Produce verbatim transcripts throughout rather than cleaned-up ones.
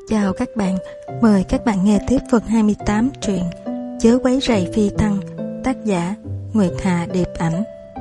Chào các bạn, mời các bạn nghe tiếp phần hai mươi tám truyện Chớ quấy rầy phi tăng, tác giả Nguyệt Hà Điệp Ảnh.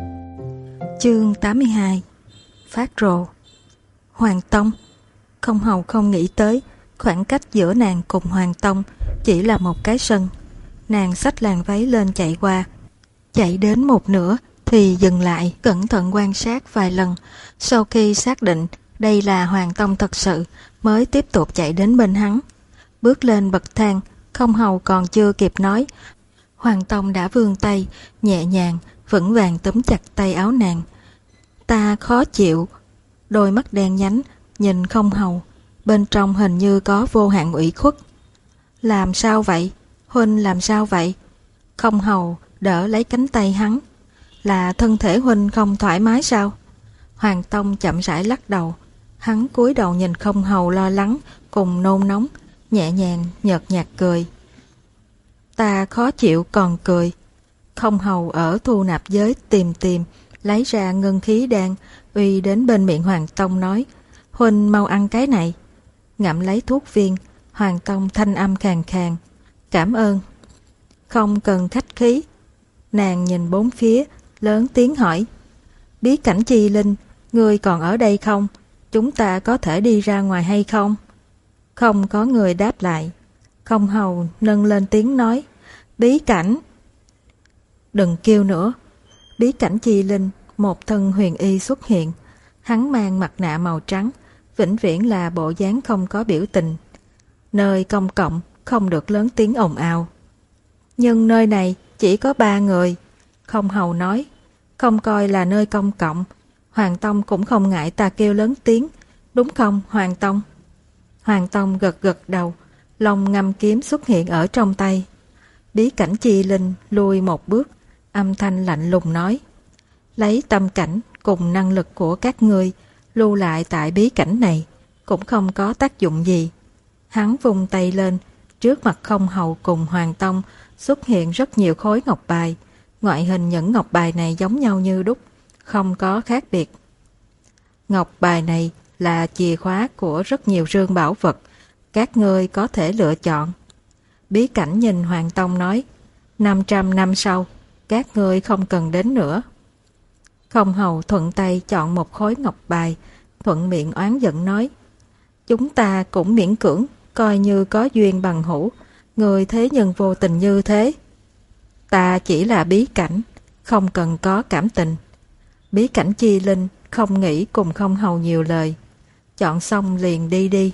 Chương tám mươi hai. Phát rồ. Hoàng Tông. Không hầu không nghĩ tới khoảng cách giữa nàng cùng Hoàng Tông chỉ là một cái sân. Nàng xách làn váy lên chạy qua, chạy đến một nửa thì dừng lại, cẩn thận quan sát vài lần. Sau khi xác định đây là Hoàng Tông thật sự mới tiếp tục chạy đến bên hắn. Bước lên bậc thang, không hầu còn chưa kịp nói, Hoàng Tông đã vươn tay nhẹ nhàng vững vàng túm chặt tay áo nàng. Ta khó chịu. Đôi mắt đen nhánh nhìn không hầu, bên trong hình như có vô hạn ủy khuất. Làm sao vậy? Huynh làm sao vậy? Không hầu đỡ lấy cánh tay hắn. Là thân thể huynh không thoải mái sao? Hoàng Tông chậm rãi lắc đầu. Hắn cúi đầu nhìn không hầu lo lắng cùng nôn nóng, nhẹ nhàng nhợt nhạt cười. Ta khó chịu còn cười. Không hầu ở thu nạp giới tìm tìm, lấy ra ngân khí đan, uy đến bên miệng Hoàng Tông nói, huynh mau ăn cái này. Ngậm lấy thuốc viên, Hoàng Tông thanh âm khàn khàn, cảm ơn. Không cần khách khí. Nàng nhìn bốn phía, lớn tiếng hỏi, Bí Cảnh Chi Linh, ngươi còn ở đây không? Chúng ta có thể đi ra ngoài hay không? Không có người đáp lại. Không hầu nâng lên tiếng nói, Bí Cảnh. Đừng kêu nữa. Bí Cảnh Chi Linh, một thân huyền y xuất hiện. Hắn mang mặt nạ màu trắng, vĩnh viễn là bộ dáng không có biểu tình. Nơi công cộng không được lớn tiếng ồn ào. Nhưng nơi này chỉ có ba người. Không hầu nói, không coi là nơi công cộng. Hoàng Tông cũng không ngại ta kêu lớn tiếng, đúng không Hoàng Tông? Hoàng Tông gật gật đầu, lòng ngâm kiếm xuất hiện ở trong tay. Bí Cảnh Chi Linh lùi một bước, âm thanh lạnh lùng nói, lấy tâm cảnh cùng năng lực của các ngươi lưu lại tại bí cảnh này cũng không có tác dụng gì. Hắn vung tay lên, trước mặt không hầu cùng Hoàng Tông xuất hiện rất nhiều khối ngọc bài. Ngoại hình những ngọc bài này giống nhau như đúc, không có khác biệt. Ngọc bài này là chìa khóa của rất nhiều rương bảo vật, các ngươi có thể lựa chọn. Bí Cảnh nhìn Hoàng Tông nói, năm trăm năm sau, các ngươi không cần đến nữa. Không hầu thuận tay chọn một khối ngọc bài, thuận miệng oán giận nói, chúng ta cũng miễn cưỡng, coi như có duyên bằng hữu, người thế nhân vô tình như thế. Ta chỉ là Bí Cảnh, không cần có cảm tình. Bí Cảnh Chi Linh không nghĩ cùng không hầu nhiều lời, chọn xong liền đi đi.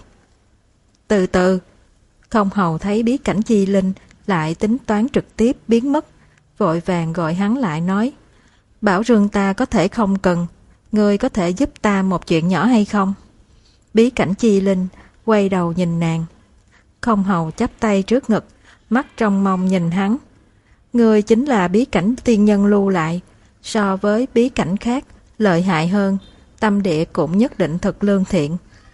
Từ từ. Không hầu thấy Bí Cảnh Chi Linh lại tính toán trực tiếp biến mất, vội vàng gọi hắn lại nói, bảo rương ta có thể không cần, ngươi có thể giúp ta một chuyện nhỏ hay không? Bí Cảnh Chi Linh quay đầu nhìn nàng. Không hầu chắp tay trước ngực, mắt trong mong nhìn hắn. Ngươi chính là bí cảnh tiên nhân lưu lại, so với bí cảnh khác lợi hại hơn, tâm địa cũng nhất định thật lương thiện.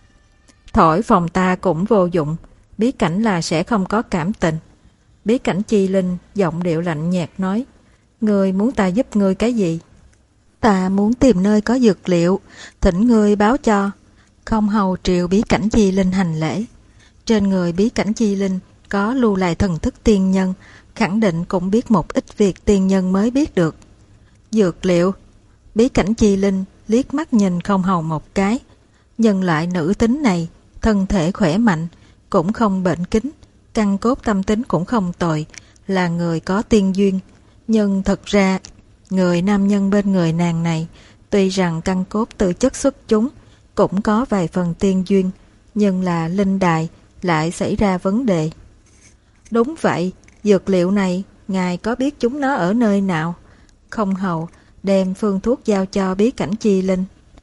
Thổi phòng ta cũng vô dụng, bí cảnh là sẽ không có cảm tình. Bí Cảnh Chi Linh giọng điệu lạnh nhạt nói, ngươi muốn ta giúp ngươi cái gì? Ta muốn tìm nơi có dược liệu, thỉnh ngươi báo cho. Không hầu triệu Bí Cảnh Chi Linh hành lễ. Trên người Bí Cảnh Chi Linh có lưu lại thần thức tiên nhân, khẳng định cũng biết một ít việc tiên nhân mới biết được. Dược liệu. Bí Cảnh Chi Linh liếc mắt nhìn không hầu một cái. Nhân loại nữ tính này, thân thể khỏe mạnh, cũng không bệnh kính, căn cốt tâm tính cũng không tồi, là người có tiên duyên. Nhưng thật ra, người nam nhân bên người nàng này, tuy rằng căn cốt từ chất xuất chúng, cũng có vài phần tiên duyên, nhưng là linh đài lại xảy ra vấn đề. Đúng vậy, dược liệu này, ngài có biết chúng nó ở nơi nào? Không hầu đem phương thuốc giao cho Bí Cảnh Chi Linh.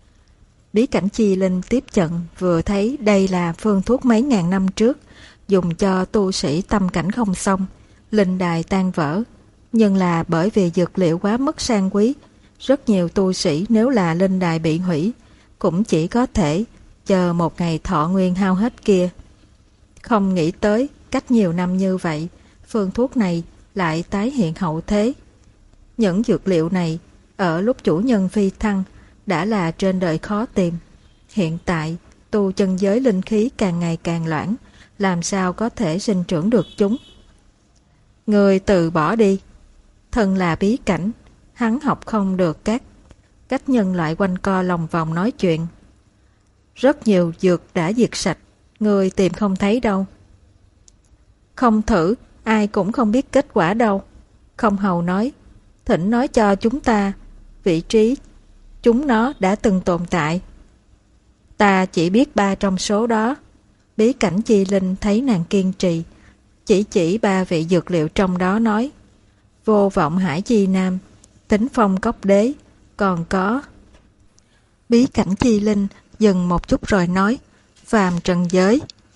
Bí Cảnh Chi Linh tiếp nhận, vừa thấy đây là phương thuốc mấy ngàn năm trước, dùng cho tu sĩ tâm cảnh không xong, linh đài tan vỡ. Nhưng là bởi vì dược liệu quá mức sang quý, rất nhiều tu sĩ nếu là linh đài bị hủy, cũng chỉ có thể chờ một ngày thọ nguyên hao hết kia. Không nghĩ tới, cách nhiều năm như vậy, phương thuốc này lại tái hiện hậu thế. Những dược liệu này, ở lúc chủ nhân phi thăng, đã là trên đời khó tìm. Hiện tại, tu chân giới linh khí càng ngày càng loãng, làm sao có thể sinh trưởng được chúng. Người từ bỏ đi. Thân là bí cảnh, hắn học không được các cách nhân loại quanh co lòng vòng nói chuyện. Rất nhiều dược đã diệt sạch, người tìm không thấy đâu. Không thử, ai cũng không biết kết quả đâu. Không hầu nói, thỉnh nói cho chúng ta vị trí chúng nó đã từng tồn tại. Ta chỉ biết ba trong số đó. Bí cảnh chi linh thấy nàng kiên trì, chỉ chỉ ba vị dược liệu trong đó nói: vô vọng hải chi nam, tính phong cốc đế, còn có... Bí cảnh chi linh dừng một chút rồi nói: phàm trần giới.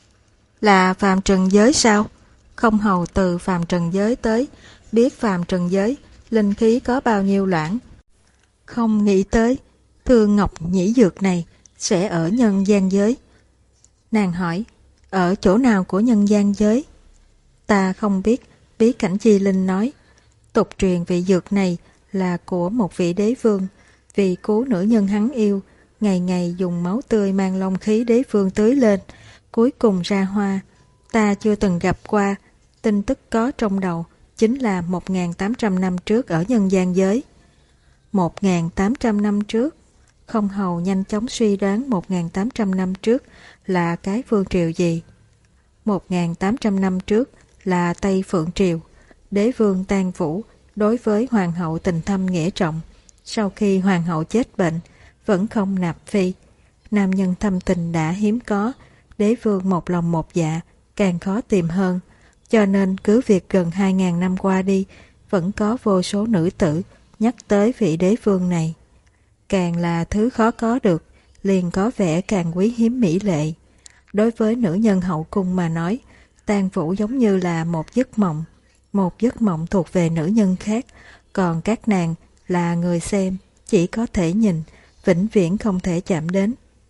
Là phàm trần giới sao? Không hầu từ phàm trần giới tới, biết phàm trần giới linh khí có bao nhiêu loãng. Không nghĩ tới thương ngọc nhĩ dược này sẽ ở nhân gian giới. Nàng hỏi: ở chỗ nào của nhân gian giới? Ta không biết. Bí cảnh chi linh nói: tục truyền vị dược này là của một vị đế vương, vì cứu nữ nhân hắn yêu, ngày ngày dùng máu tươi mang long khí đế vương tưới lên, cuối cùng ra hoa. Ta chưa từng gặp qua, tin tức có trong đầu chính là một nghìn tám trăm năm trước ở nhân gian giới. một nghìn tám trăm năm trước? Không hầu nhanh chóng suy đoán một nghìn tám trăm năm trước là cái vương triều gì. một nghìn tám trăm năm trước là Tây Phượng Triều. Đế vương Tang Vũ đối với hoàng hậu tình thâm nghĩa trọng. Sau khi hoàng hậu chết bệnh, vẫn không nạp phi. Nam nhân thâm tình đã hiếm có, đế vương một lòng một dạ, càng khó tìm hơn. Cho nên cứ việc gần hai nghìn năm qua đi, vẫn có vô số nữ tử nhắc tới vị đế vương này. Càng là thứ khó có được, liền có vẻ càng quý hiếm mỹ lệ. Đối với nữ nhân hậu cung mà nói, Tang Vũ giống như là một giấc mộng. Một giấc mộng thuộc về nữ nhân khác, còn các nàng là người xem, chỉ có thể nhìn, vĩnh viễn không thể chạm đến.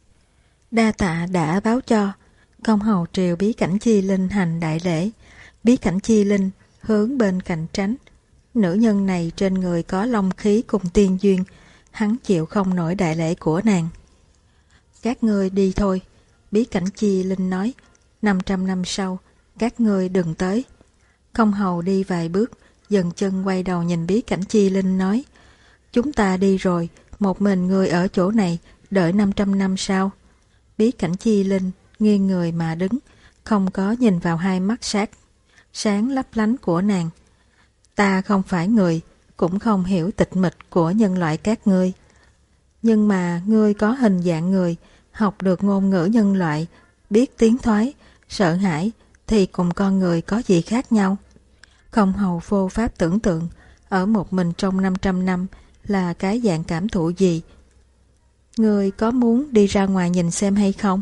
Đa tạ đã báo cho. Công hầu triều bí cảnh chi linh hành đại lễ. Bí cảnh chi linh hướng bên cạnh tránh. Nữ nhân này trên người có long khí cùng tiên duyên, hắn chịu không nổi đại lễ của nàng. Các ngươi đi thôi. Bí cảnh chi linh nói: năm trăm năm sau, các ngươi đừng tới. Công hầu đi vài bước, dần chân quay đầu nhìn bí cảnh chi linh nói: chúng ta đi rồi, một mình ngươi ở chỗ này, đợi năm trăm năm sau. Bí cảnh chi linh nghiêng người mà đứng, không có nhìn vào hai mắt sát sáng lấp lánh của nàng. Ta không phải người, cũng không hiểu tịch mịch của nhân loại các ngươi. Nhưng mà ngươi có hình dạng người, học được ngôn ngữ nhân loại, biết tiếng thoái, sợ hãi, thì cùng con người có gì khác nhau? Không hầu vô pháp tưởng tượng, ở một mình trong năm trăm năm là cái dạng cảm thụ gì. Ngươi có muốn đi ra ngoài nhìn xem hay không?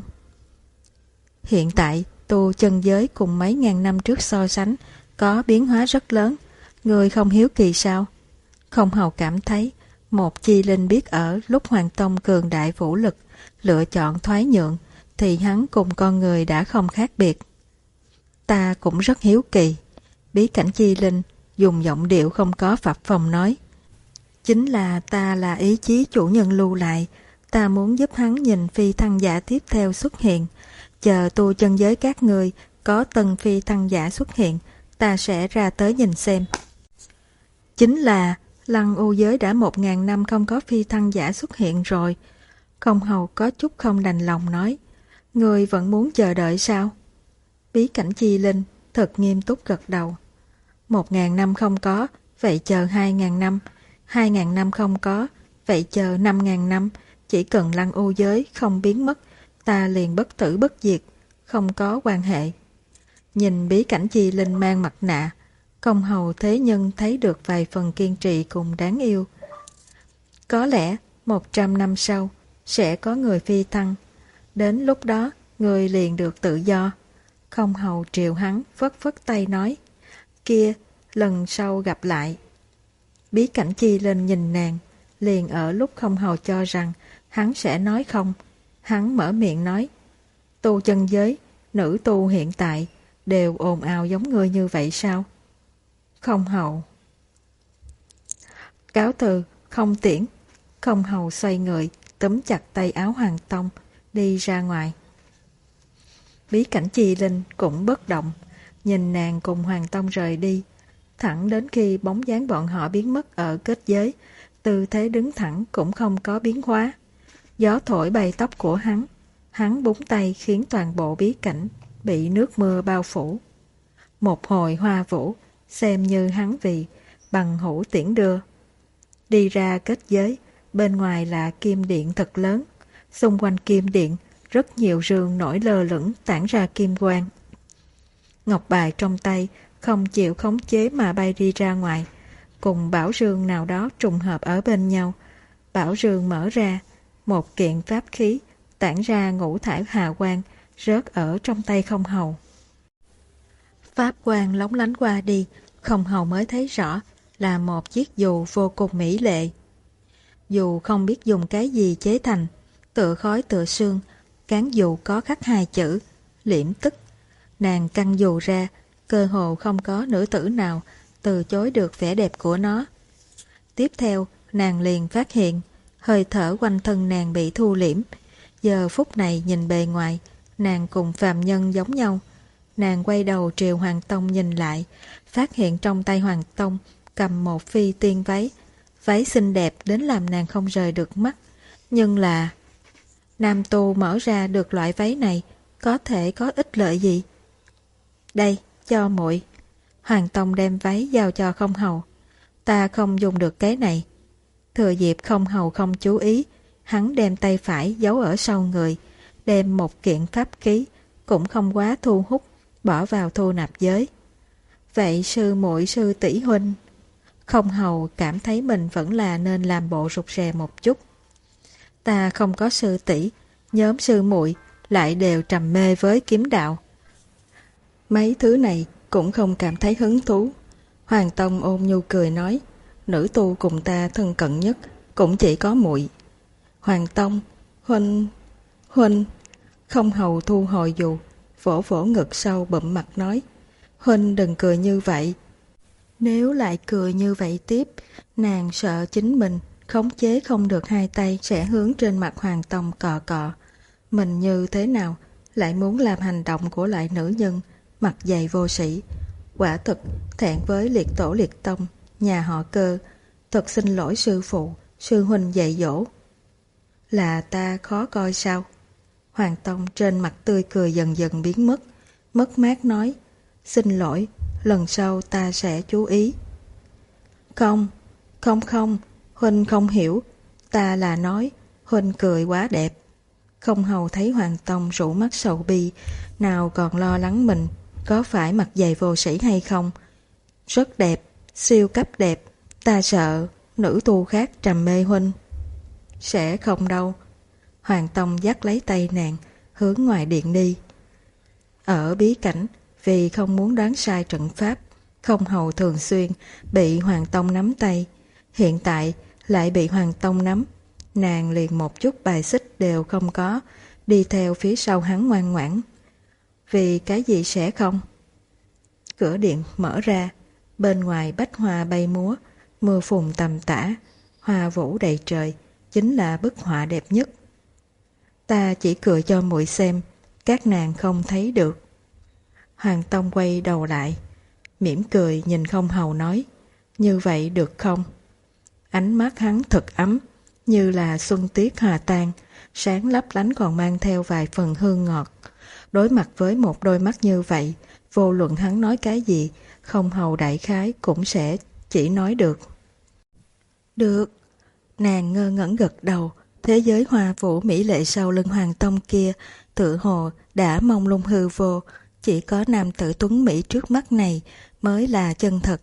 Hiện tại, tu chân giới cùng mấy ngàn năm trước so sánh, có biến hóa rất lớn. Ngươi không hiếu kỳ sao? Không hầu cảm thấy, một chi linh biết ở lúc Hoàng Tông cường đại vũ lực, lựa chọn thoái nhượng, thì hắn cùng con người đã không khác biệt. Ta cũng rất hiếu kỳ. Bí cảnh chi linh dùng giọng điệu không có phập phồng nói: chính là ta là ý chí chủ nhân lưu lại, ta muốn giúp hắn nhìn phi thăng giả tiếp theo xuất hiện. Chờ tu chân giới các người có tân phi thăng giả xuất hiện, ta sẽ ra tới nhìn xem. Chính là Lăng U giới đã một ngàn năm không có phi thăng giả xuất hiện rồi. Không hầu có chút không đành lòng nói: người vẫn muốn chờ đợi sao? Bí cảnh chi linh thật nghiêm túc gật đầu. Một ngàn năm không có, vậy chờ hai ngàn năm. Hai ngàn năm không có, vậy chờ năm ngàn năm. Chỉ cần Lăng U giới không biến mất, ta liền bất tử bất diệt, không có quan hệ. Nhìn bí cảnh chi linh mang mặt nạ, công hầu thế nhân thấy được vài phần kiên trì cùng đáng yêu. Có lẽ một trăm năm sau sẽ có người phi thăng, đến lúc đó người liền được tự do. Không hầu triều hắn phất phất tay nói: kia, lần sau gặp lại. Bí cảnh chi linh nhìn nàng, liền ở lúc không hầu cho rằng hắn sẽ nói không, hắn mở miệng nói: tu chân giới, nữ tu hiện tại đều ồn ào giống ngươi như vậy sao? Không hầu. Cáo từ, không tiễn. Không hầu xoay người, túm chặt tay áo Hoàng Tông, đi ra ngoài. Bí Cảnh Chi Linh cũng bất động, nhìn nàng cùng Hoàng Tông rời đi, thẳng đến khi bóng dáng bọn họ biến mất ở kết giới, tư thế đứng thẳng cũng không có biến hóa. Gió thổi bay tóc của hắn, hắn búng tay khiến toàn bộ bí cảnh bị nước mưa bao phủ. Một hồi hoa vũ, xem như hắn vì bằng hữu tiễn đưa. Đi ra kết giới, bên ngoài là kim điện thật lớn, xung quanh kim điện rất nhiều rương nổi lơ lửng tản ra kim quang. Ngọc bài trong tay không chịu khống chế mà bay đi ra ngoài, cùng bảo rương nào đó trùng hợp ở bên nhau. Bảo rương mở ra, một kiện pháp khí tản ra ngũ thải hà quang rớt ở trong tay Không Hầu. Pháp quang lóng lánh qua đi, Không Hầu mới thấy rõ là một chiếc dù vô cùng mỹ lệ. Dù không biết dùng cái gì chế thành, tựa khói tựa sương, cán dù có khắc hai chữ liễm tức. Nàng căng dù ra, cơ hồ không có nữ tử nào từ chối được vẻ đẹp của nó. Tiếp theo, nàng liền phát hiện hơi thở quanh thân nàng bị thu liễm. Giờ phút này nhìn bề ngoài, nàng cùng phàm nhân giống nhau. Nàng quay đầu triều Hoàng Tông nhìn lại, phát hiện trong tay Hoàng Tông cầm một phi tiên váy. Váy xinh đẹp đến làm nàng không rời được mắt. Nhưng là nam tu mở ra được loại váy này có thể có ích lợi gì? Đây, cho muội. Hoàng Tông đem váy giao cho Không Hầu. Ta không dùng được cái này. Thừa dịp Không Hầu không chú ý, hắn đem tay phải giấu ở sau người, đem một kiện pháp khí cũng không quá thu hút bỏ vào thu nạp giới. Vậy sư muội sư tỷ huynh? Không Hầu cảm thấy mình vẫn là nên làm bộ rụt rè một chút. Ta không có sư tỷ, nhóm sư muội lại đều trầm mê với kiếm đạo. Mấy thứ này cũng không cảm thấy hứng thú. Hoàng Tông ôn nhu cười nói, nữ tu cùng ta thân cận nhất cũng chỉ có muội. Hoàng Tông, huynh, huynh. Không Hầu thu hồi dù, vỗ vỗ ngực sâu bụm mặt nói, huynh đừng cười như vậy. Nếu lại cười như vậy tiếp, nàng sợ chính mình khống chế không được hai tay sẽ hướng trên mặt Hoàng Tông cọ cọ. Mình như thế nào lại muốn làm hành động của loại nữ nhân mặt dày vô sĩ. Quả thực thẹn với liệt tổ liệt tông nhà họ Cơ. Thật xin lỗi sư phụ, sư huynh dạy dỗ. Là ta khó coi sao? Hoàng Tông trên mặt tươi cười dần dần biến mất, mất mát nói, xin lỗi, lần sau ta sẽ chú ý. Không, không không, huynh không hiểu, ta là nói, huynh cười quá đẹp. Không Hầu thấy Hoàng Tông rủ mắt sầu bi, nào còn lo lắng mình có phải mặt dày vô sĩ hay không. Rất đẹp, siêu cấp đẹp, ta sợ nữ tu khác trầm mê huynh. Sẽ không đâu. Hoàng Tông dắt lấy tay nàng, hướng ngoài điện đi. Ở bí cảnh, vì không muốn đoán sai trận pháp, Không Hầu thường xuyên bị Hoàng Tông nắm tay. Hiện tại lại bị Hoàng Tông nắm, nàng liền một chút bài xích đều không có, đi theo phía sau hắn ngoan ngoãn. Vì cái gì sẽ không? Cửa điện mở ra, bên ngoài bách hoa bay múa, mưa phùn tầm tã, hoa vũ đầy trời, chính là bức họa đẹp nhất. Ta chỉ cười cho muội xem, các nàng không thấy được. Hoàng Tông quay đầu lại, mỉm cười nhìn Không Hầu nói, như vậy được không? Ánh mắt hắn thật ấm, như là xuân tiết hòa tan, sáng lấp lánh còn mang theo vài phần hương ngọt. Đối mặt với một đôi mắt như vậy, vô luận hắn nói cái gì, Không Hầu đại khái cũng sẽ chỉ nói được. Được. Nàng ngơ ngẩn gật đầu, thế giới hoa vũ mỹ lệ sau lưng Hoàng Tông kia, tựa hồ đã mông lung hư vô, chỉ có nam tử tuấn mỹ trước mắt này mới là chân thật.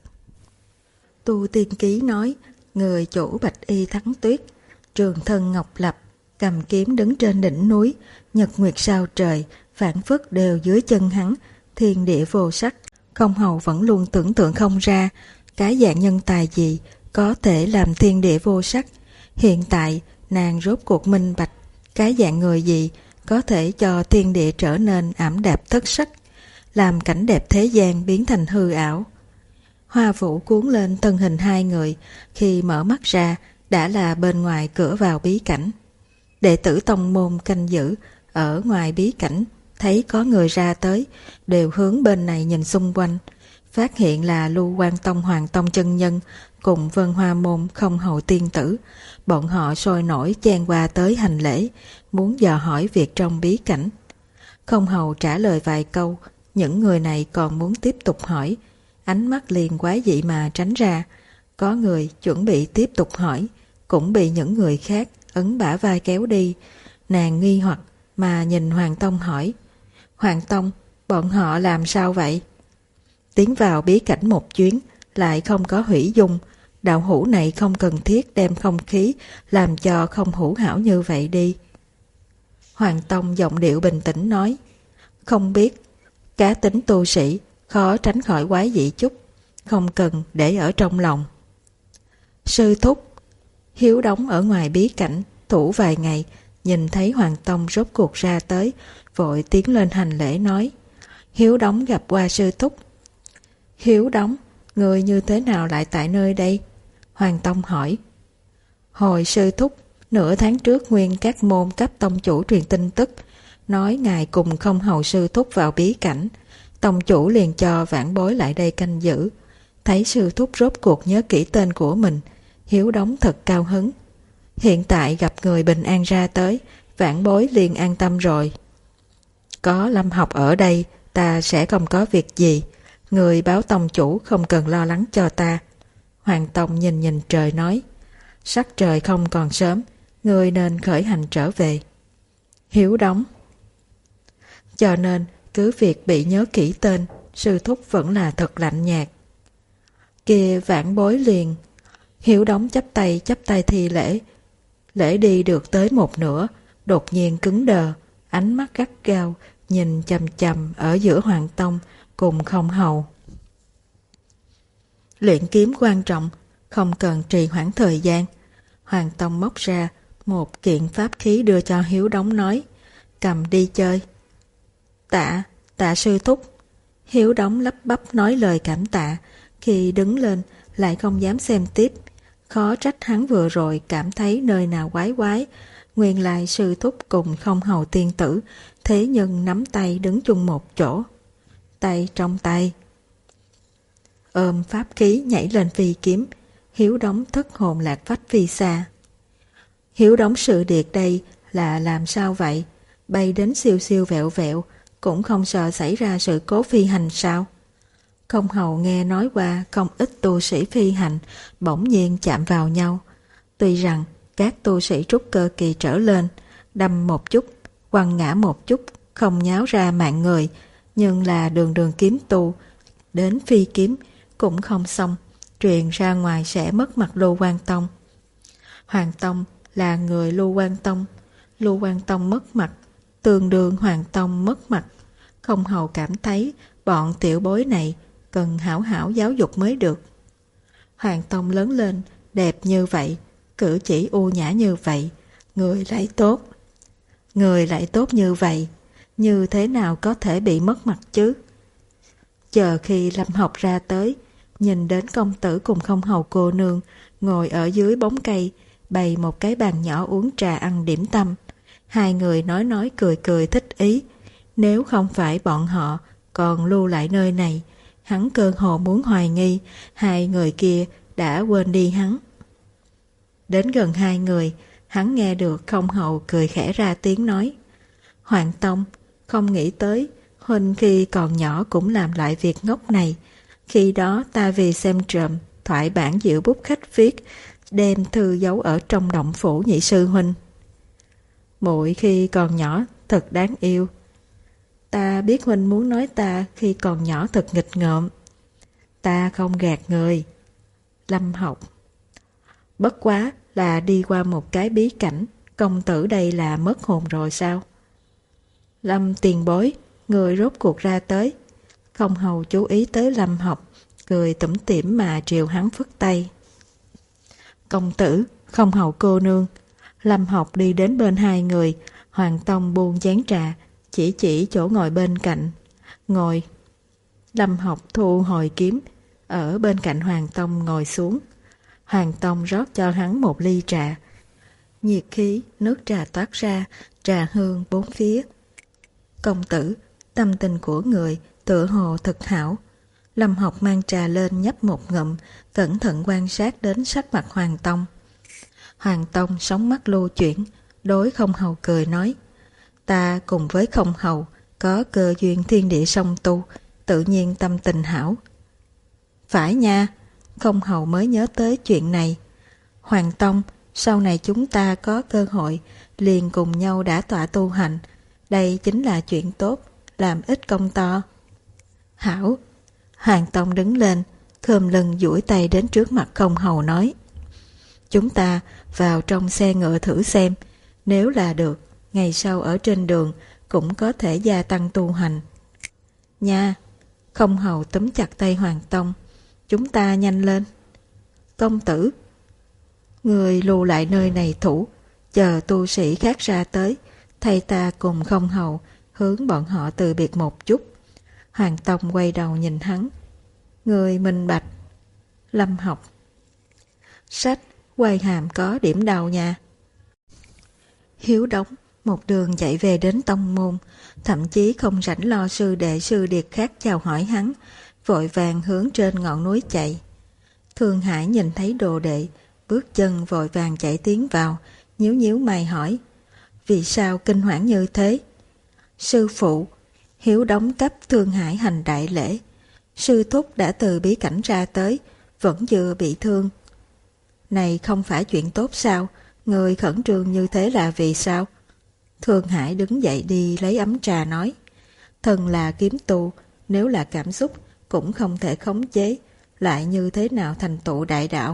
Tu Tiên Ký nói, người chủ bạch y thắng tuyết, trường thân ngọc lập, cầm kiếm đứng trên đỉnh núi, nhật nguyệt sao trời, phản phất đều dưới chân hắn, thiên địa vô sắc. Không Hầu vẫn luôn tưởng tượng không ra, cái dạng nhân tài gì có thể làm thiên địa vô sắc. Hiện tại, nàng rốt cuộc minh bạch, cái dạng người gì có thể cho thiên địa trở nên ảm đạm thất sắc, làm cảnh đẹp thế gian biến thành hư ảo. Hoa vũ cuốn lên thân hình hai người, khi mở mắt ra đã là bên ngoài cửa vào bí cảnh. Đệ tử tông môn canh giữ ở ngoài bí cảnh, thấy có người ra tới, đều hướng bên này nhìn xung quanh, phát hiện là Lưu Quang Tông Hoàng Tông chân nhân cùng Vân Hoa Môn Không Hầu tiên tử. Bọn họ sôi nổi chen qua tới hành lễ, muốn dò hỏi việc trong bí cảnh. Không Hầu trả lời vài câu, những người này còn muốn tiếp tục hỏi, ánh mắt liền quái dị mà tránh ra. Có người chuẩn bị tiếp tục hỏi, cũng bị những người khác ấn bả vai kéo đi. Nàng nghi hoặc mà nhìn Hoàng Tông hỏi: Hoàng Tông, bọn họ làm sao vậy? Tiến vào bí cảnh một chuyến, lại không có hủy dung. Đạo hữu này không cần thiết đem không khí làm cho không hữu hảo như vậy đi. Hoàng Tông giọng điệu bình tĩnh nói: Không biết, cá tính tu sĩ khó tránh khỏi quái dị chút, không cần để ở trong lòng. Sư thúc. Hiếu Đống ở ngoài bí cảnh thủ vài ngày, nhìn thấy Hoàng Tông rốt cuộc ra tới, vội tiến lên hành lễ nói: Hiếu Đống gặp qua sư thúc. Hiếu Đống, người như thế nào lại tại nơi đây? Hoàng Tông hỏi. Hồi sư thúc, nửa tháng trước Nguyên các môn cấp tông chủ truyền tin tức, nói ngài cùng Không Hầu sư thúc vào bí cảnh. Tông chủ liền cho vãn bối lại đây canh giữ. Thấy sư thúc rốt cuộc nhớ kỹ tên của mình, Hiếu Đống thật cao hứng. Hiện tại gặp người bình an ra tới, vãn bối liền an tâm rồi. Có Lâm Học ở đây, ta sẽ không có việc gì. Người báo tông chủ không cần lo lắng cho ta. Hoàng Tông nhìn nhìn trời nói: Sắc trời không còn sớm, người nên khởi hành trở về. Hiếu Đống. Cho nên cứ việc bị nhớ kỹ tên, sư thúc vẫn là thật lạnh nhạt. Kia vãn bối liền. Hiếu Đống chắp tay chắp tay thi lễ. Lễ đi được tới một nửa, đột nhiên cứng đờ, ánh mắt gắt gao nhìn chằm chằm ở giữa Hoàng Tông cùng Không Hầu. Luyện kiếm quan trọng, không cần trì hoãn thời gian. Hoàng Tông móc ra một kiện pháp khí đưa cho Hiếu Đống nói: Cầm đi chơi. Tạ, tạ sư thúc. Hiếu Đống lắp bắp nói lời cảm tạ, khi đứng lên lại không dám xem tiếp. Khó trách hắn vừa rồi cảm thấy nơi nào quái quái. Nguyên lai sư thúc cùng Không Hầu tiên tử, thế nhưng nắm tay đứng chung một chỗ. Tay trong tay. Ôm pháp khí nhảy lên phi kiếm, Hiếu Đống thất hồn lạc phách phi xa. Hiếu Đống sự điệt đây là làm sao vậy? Bay đến siêu siêu vẹo vẹo, cũng không sợ xảy ra sự cố phi hành sao? Không Hầu nghe nói qua không ít tu sĩ phi hành bỗng nhiên chạm vào nhau. Tuy rằng các tu sĩ trúc cơ kỳ trở lên, đâm một chút, quăng ngã một chút, không nháo ra mạng người, nhưng là đường đường kiếm tu, đến phi kiếm cũng không xong, truyền ra ngoài sẽ mất mặt Lưu Quang Tông. Hoàng Tông là người Lưu Quang Tông, Lưu Quang Tông mất mặt, tương đương Hoàng Tông mất mặt. Không Hầu cảm thấy bọn tiểu bối này cần hảo hảo giáo dục mới được. Hoàng Tông lớn lên, đẹp như vậy, cử chỉ u nhã như vậy, người lại tốt. Người lại tốt như vậy, như thế nào có thể bị mất mặt chứ? Chờ khi Lâm Học ra tới, nhìn đến công tử cùng Không Hầu cô nương ngồi ở dưới bóng cây, bày một cái bàn nhỏ uống trà ăn điểm tâm. Hai người nói nói cười cười thích ý. Nếu không phải bọn họ còn lưu lại nơi này, hắn cơ hồ muốn hoài nghi hai người kia đã quên đi hắn. Đến gần hai người, hắn nghe được Không Hầu cười khẽ ra tiếng nói: Hoàng Tông, không nghĩ tới huynh khi còn nhỏ cũng làm lại việc ngốc này. Khi đó ta vì xem trộm thoại bản diệu bút khách viết, đem thư giấu ở trong động phủ nhị sư huynh. Muội khi còn nhỏ thật đáng yêu. Ta biết huynh muốn nói ta khi còn nhỏ thật nghịch ngợm. Ta không gạt người. Lâm Học. Bất quá là đi qua một cái bí cảnh, công tử đây là mất hồn rồi sao? Lâm tiền bối, người rốt cuộc ra tới. Không Hầu chú ý tới Lâm Học, cười tủm tỉm mà triều hắn phất tay. Công tử, Không Hầu cô nương. Lâm Học đi đến bên hai người, Hoàng Tông buông chén trà, chỉ chỉ chỗ ngồi bên cạnh. Ngồi. Lâm Học thu hồi kiếm, ở bên cạnh Hoàng Tông ngồi xuống. Hoàng Tông rót cho hắn một ly trà. Nhiệt khí, nước trà toát ra, trà hương bốn phía. Công tử, tâm tình của người tựa hồ thực hảo. Lâm Học mang trà lên nhấp một ngụm, cẩn thận quan sát đến sắc mặt Hoàng Tông. Hoàng Tông sóng mắt lưu chuyển, đối Không Hầu cười nói: ta cùng với Không Hầu có cơ duyên thiên địa song tu, tự nhiên tâm tình hảo. Phải nha, Không Hầu mới nhớ tới chuyện này. Hoàng Tông, sau này chúng ta có cơ hội liền cùng nhau đả tọa tu hành, đây chính là chuyện tốt, làm ít công to. Hảo. Hoàng Tông đứng lên, khom lưng duỗi tay đến trước mặt Không Hầu nói: chúng ta vào trong xe ngựa thử xem, nếu là được, ngày sau ở trên đường cũng có thể gia tăng tu hành. Nha. Không Hầu túm chặt tay Hoàng Tông: chúng ta nhanh lên. Công tử, người lưu lại nơi này thủ, chờ tu sĩ khác ra tới, thay ta cùng Không Hầu hướng bọn họ từ biệt một chút. Hoàng Tông quay đầu nhìn hắn: người minh bạch. Lâm Học. Sách quay hàm có điểm đầu nha. Hiếu Đống một đường chạy về đến tông môn, thậm chí không rảnh lo sư đệ sư điệt khác chào hỏi hắn, vội vàng hướng trên ngọn núi chạy. Thương Hải nhìn thấy đồ đệ, bước chân vội vàng chạy tiến vào, nhíu nhíu mày hỏi: vì sao kinh hoảng như thế? Sư phụ. Hiếu Đống cấp Thương Hải hành đại lễ. Sư thúc đã từ bí cảnh ra tới, vẫn chưa bị thương. Này không phải chuyện tốt sao? Người khẩn trương như thế là vì sao? Thương Hải đứng dậy đi lấy ấm trà nói: thần là kiếm tu, nếu là cảm xúc cũng không thể khống chế, lại như thế nào thành tựu đại đạo?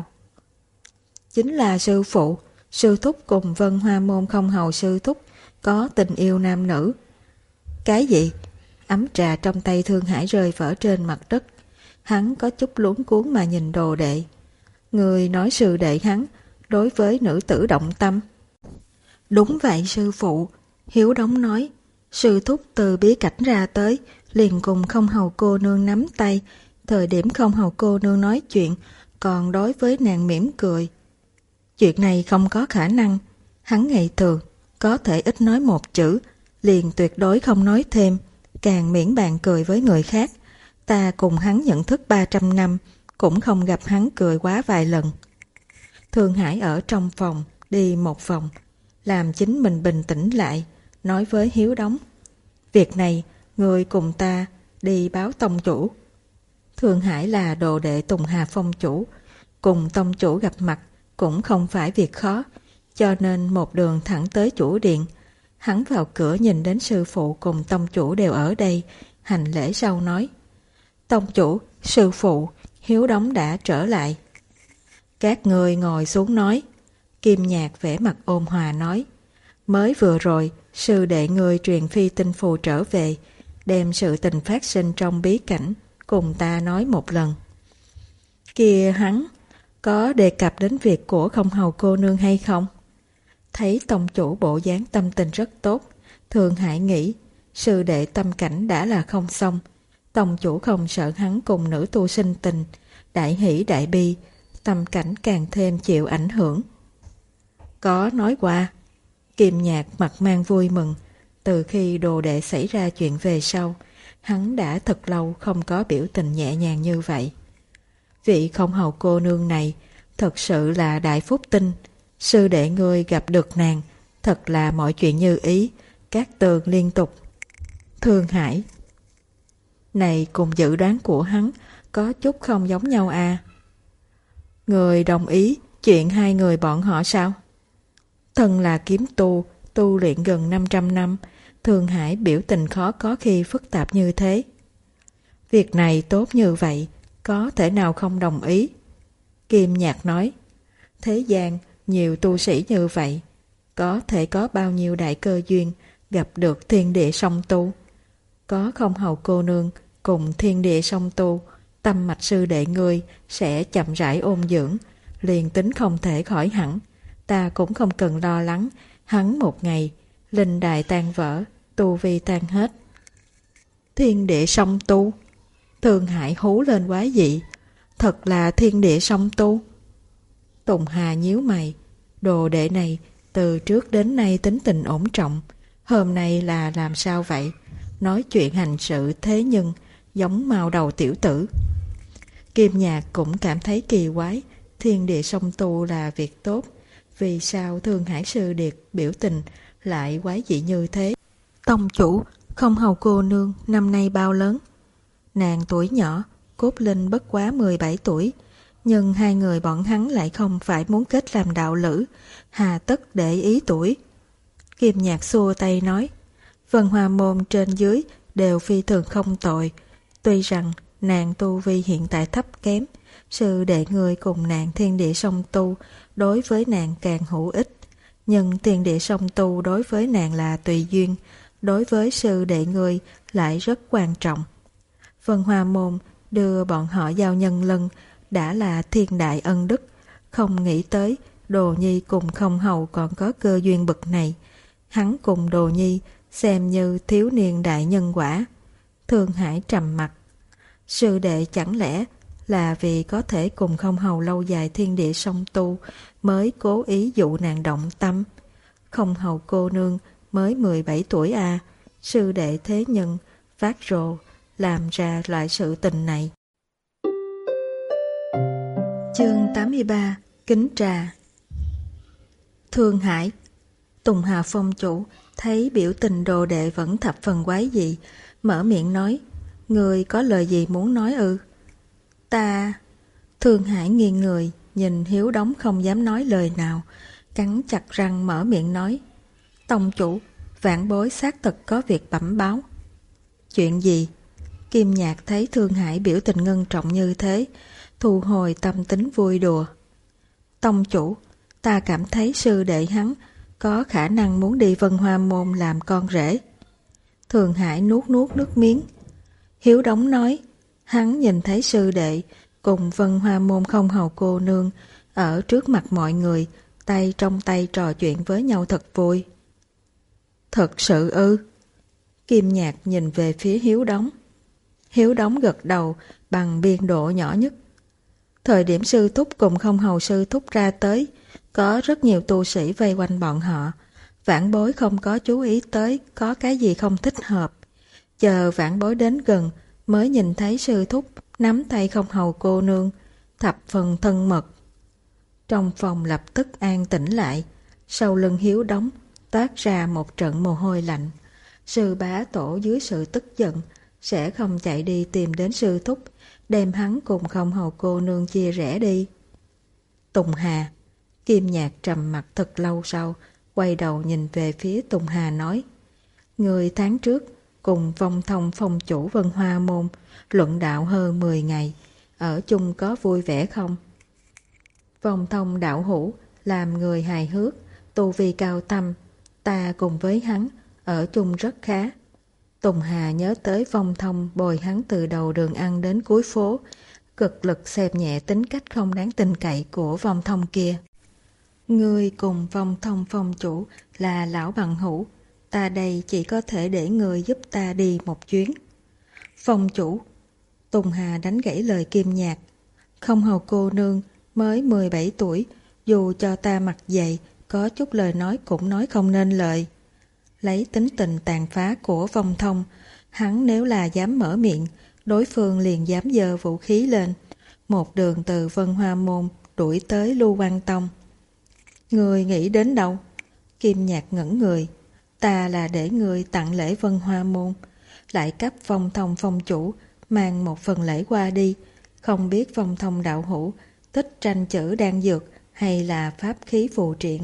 Chính là sư phụ, sư thúc cùng Vân Hoa Môn Không Hầu sư thúc có tình yêu nam nữ. Cái gì? Ấm trà trong tay Thương Hải rơi vỡ trên mặt đất. Hắn có chút luống cuống mà nhìn đồ đệ. Người nói sư đệ hắn đối với nữ tử động tâm. Đúng vậy sư phụ. Hiếu Đống nói: sư thúc từ bí cảnh ra tới, liền cùng Không Hầu cô nương nắm tay. Thời điểm Không Hầu cô nương nói chuyện, còn đối với nàng mỉm cười. Chuyện này không có khả năng. Hắn ngày thường có thể ít nói một chữ, liền tuyệt đối không nói thêm, càng miễn bàn cười với người khác. Ta cùng hắn nhận thức ba trăm năm, cũng không gặp hắn cười quá vài lần. Thương Hải ở trong phòng đi một vòng, làm chính mình bình tĩnh lại, nói với Hiếu Đống: việc này người cùng ta đi báo tông chủ. Thương Hải là đồ đệ Tùng Hà Phong chủ, cùng tông chủ gặp mặt cũng không phải việc khó, cho nên một đường thẳng tới chủ điện. Hắn vào cửa nhìn đến sư phụ cùng tông chủ đều ở đây, hành lễ sau nói: tông chủ, sư phụ, Hiếu Đống đã trở lại. Các người ngồi xuống nói. Kim Nhạc vẻ mặt ôn hòa nói: mới vừa rồi sư đệ người truyền phi tinh phù trở về, đem sự tình phát sinh trong bí cảnh cùng ta nói một lần. Kia hắn có đề cập đến việc của Không Hầu cô nương hay không? Thấy tông chủ bộ dáng tâm tình rất tốt, Thương Hải nghĩ sư đệ tâm cảnh đã là không xong, tông chủ không sợ hắn cùng nữ tu sinh tình, đại hỷ đại bi, tâm cảnh càng thêm chịu ảnh hưởng. Có nói qua. Kim Nhạc mặt mang vui mừng, từ khi đồ đệ xảy ra chuyện về sau, hắn đã thật lâu không có biểu tình nhẹ nhàng như vậy. Vị Không Hầu cô nương này thật sự là đại phúc tinh, sư đệ ngươi gặp được nàng, thật là mọi chuyện như ý. Các tường liên tục. Thương Hải: này cùng dự đoán của hắn có chút không giống nhau à? Người đồng ý chuyện hai người bọn họ sao? Thân là kiếm tu, tu luyện gần năm trăm năm, Thương Hải biểu tình khó có khi phức tạp như thế. Việc này tốt như vậy, có thể nào không đồng ý? Kim Nhạc nói: thế gian nhiều tu sĩ như vậy, có thể có bao nhiêu đại cơ duyên gặp được thiên địa song tu. Có Không Hầu cô nương cùng thiên địa song tu, tâm mạch sư đệ ngươi sẽ chậm rãi ôn dưỡng, liền tính không thể khỏi hẳn, ta cũng không cần lo lắng hắn một ngày linh đài tan vỡ, tu vi tan hết. Thiên địa song tu? Thương Hải hú lên quá dị. Thật là thiên địa song tu? Tùng Hà nhíu mày, đồ đệ này từ trước đến nay tính tình ổn trọng, hôm nay là làm sao vậy? nói chuyện hành sự thế nhưng giống mao đầu tiểu tử. Kim Nhạc cũng cảm thấy kỳ quái, thiên địa song tu là việc tốt, vì sao Thương Hải Sư Điệt biểu tình lại quái dị như thế? Tông chủ, Không Hầu cô nương năm nay bao lớn? Nàng tuổi nhỏ, Cốt Linh bất quá mười bảy tuổi, nhưng hai người bọn hắn lại không phải muốn kết làm đạo lữ, hà tất để ý tuổi. Kim Nhạc xua tay nói, Vân Hoa môn trên dưới đều phi thường không tội, tuy rằng nàng tu vi hiện tại thấp kém, sư đệ người cùng nàng thiên địa song tu đối với nàng càng hữu ích, nhưng thiên địa song tu đối với nàng là tùy duyên, đối với sư đệ người lại rất quan trọng. Vân Hoa môn đưa bọn họ giao nhân lân đã là thiên đại ân đức, không nghĩ tới Đồ Nhi cùng Không Hầu còn có cơ duyên bậc này. Hắn cùng Đồ Nhi xem như thiếu niên đại nhân quả. Thương Hải trầm mặt. Sư đệ chẳng lẽ là vì có thể cùng Không Hầu lâu dài thiên địa song tu mới cố ý dụ nàng động tâm? Không Hầu cô nương mới mười bảy tuổi à, sư đệ thế nhưng phát rồ làm ra loại sự tình này. Chương tám mươi ba. Kính trà. Thương Hải. Tùng Hà phong chủ thấy biểu tình đồ đệ vẫn thập phần quái dị, mở miệng nói, người có lời gì muốn nói ư? Ta... Thương Hải nghiêng người, nhìn Hiếu Đống không dám nói lời nào, cắn chặt răng mở miệng nói, tông chủ, vãn bối xác thực có việc bẩm báo. Chuyện gì? Kim Nhạc thấy Thương Hải biểu tình ngưng trọng như thế, thu hồi tâm tính vui đùa. Tông chủ, ta cảm thấy sư đệ hắn có khả năng muốn đi Vân Hoa môn làm con rể. Thương Hải nuốt nuốt nước miếng. Hiếu Đống nói, hắn nhìn thấy sư đệ cùng Vân Hoa môn Không Hầu cô nương ở trước mặt mọi người, tay trong tay trò chuyện với nhau thật vui. Thật sự ư? Kim Nhạc nhìn về phía Hiếu Đống. Hiếu Đống gật đầu bằng biên độ nhỏ nhất. Thời điểm sư thúc cùng Không Hầu sư thúc ra tới, có rất nhiều tu sĩ vây quanh bọn họ. Vãn bối không có chú ý tới có cái gì không thích hợp. Chờ vãn bối đến gần mới nhìn thấy sư thúc nắm tay Không Hầu cô nương, thập phần thân mật. Trong phòng lập tức an tĩnh lại, sau lưng Hiếu Đống toát ra một trận mồ hôi lạnh. Sư bá tổ dưới sự tức giận sẽ không chạy đi tìm đến sư thúc, đem hắn cùng Không Hầu cô nương chia rẽ đi. Tùng Hà. Kim Nhạc trầm mặt thật lâu sau, quay đầu nhìn về phía Tùng Hà nói, người tháng trước cùng Vong Thông phong chủ Vân Hoa môn luận đạo hơn mười ngày, ở chung có vui vẻ không? Vong Thông đạo hữu làm người hài hước, tu vi cao thâm, ta cùng với hắn ở chung rất khá. Tùng Hà nhớ tới Vong Thông bồi hắn từ đầu đường ăn đến cuối phố, cực lực xem nhẹ tính cách không đáng tin cậy của Vong Thông kia. Ngươi cùng Vong Thông phong chủ là lão bằng hữu, ta đây chỉ có thể để ngươi giúp ta đi một chuyến. Phong chủ. Tùng Hà đánh gãy lời Kim Nhạc. Không Hầu cô nương mới mười bảy tuổi, dù cho ta mặt dày, có chút lời nói cũng nói không nên lời. Lấy tính tình tàn phá của Vong Thông, hắn nếu là dám mở miệng, đối phương liền dám giơ vũ khí lên, một đường từ Vân Hoa môn đuổi tới Lưu Quan Tông. Người nghĩ đến đâu? Kim Nhạc ngẩn người. Ta là để người tặng lễ Vân Hoa môn, lại cấp Vong Thông phong chủ mang một phần lễ qua đi. Không biết Vong Thông đạo hữu thích tranh chữ đan dược hay là pháp khí phù triện?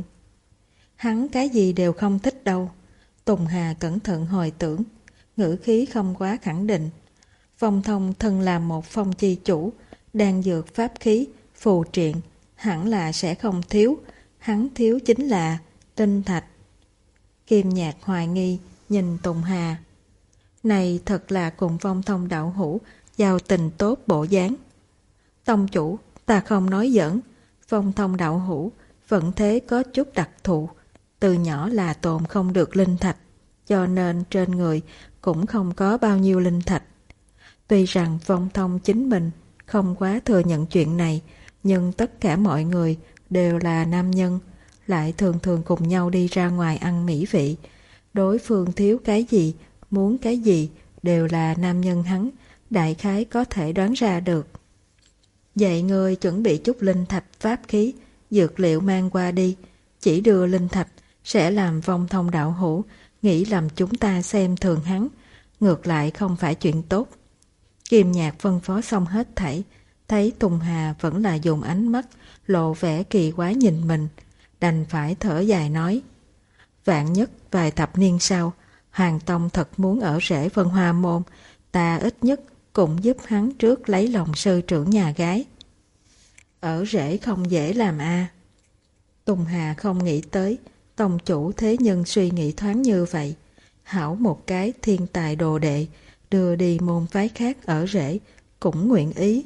Hắn cái gì đều không thích đâu. Tùng Hà cẩn thận hồi tưởng, ngữ khí không quá khẳng định. Vong Thông thân là một phong chi chủ, đan dược pháp khí, phù triện, hẳn là sẽ không thiếu. Hắn thiếu chính là tinh thạch. Kim Nhạc hoài nghi nhìn Tùng Hà. Này thật là cùng Vong Thông đạo hữu giao tình tốt bộ dáng. Tông chủ, ta không nói giỡn. Vong Thông đạo hữu vẫn thế có chút đặc thù, từ nhỏ là tồn không được linh thạch, cho nên trên người cũng không có bao nhiêu linh thạch. Tuy rằng Vong Thông chính mình không quá thừa nhận chuyện này, nhưng tất cả mọi người đều là nam nhân, lại thường thường cùng nhau đi ra ngoài ăn mỹ vị. Đối phương thiếu cái gì muốn cái gì đều là nam nhân hắn, đại khái có thể đoán ra được. Vậy ngươi chuẩn bị chút linh thạch pháp khí, dược liệu mang qua đi, chỉ đưa linh thạch sẽ làm vong thông đạo hữu, nghĩ làm chúng ta xem thường hắn, ngược lại không phải chuyện tốt. Kim Nhạc phân phó xong hết thảy, thấy Tùng Hà vẫn là dùng ánh mắt lộ vẻ kỳ quái nhìn mình, đành phải thở dài nói: vạn nhất vài thập niên sau, Hoàng Tông thật muốn ở rễ Vân Hoa Môn, ta ít nhất cũng giúp hắn trước lấy lòng sư trưởng nhà gái. Ở rễ không dễ làm a. À. Tùng Hà không nghĩ tới tông chủ thế nhân suy nghĩ thoáng như vậy, hảo một cái thiên tài đồ đệ đưa đi môn phái khác ở rễ cũng nguyện ý.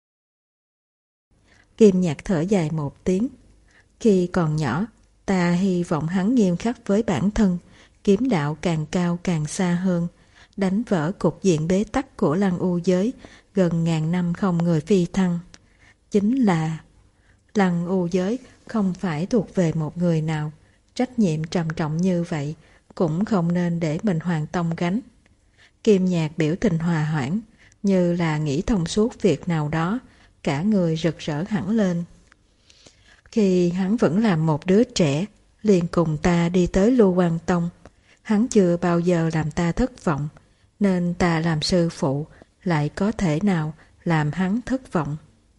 Kim Nhạc thở dài một tiếng. Khi còn nhỏ, ta hy vọng hắn nghiêm khắc với bản thân, kiếm đạo càng cao càng xa hơn, đánh vỡ cục diện bế tắc của Lăng U giới, gần ngàn năm không người phi thăng. Chính là Lăng U giới không phải thuộc về một người nào, trách nhiệm trầm trọng như vậy cũng không nên để mình Hoàng Tông gánh. Kim Nhạc biểu tình hòa hoãn, như là nghĩ thông suốt việc nào đó, cả người rực rỡ hẳn lên. Khi hắn vẫn là một đứa trẻ, liền cùng ta đi tới Lưu Quan Tông, hắn chưa bao giờ làm ta thất vọng, nên ta làm sư phụ lại có thể nào làm hắn thất vọng.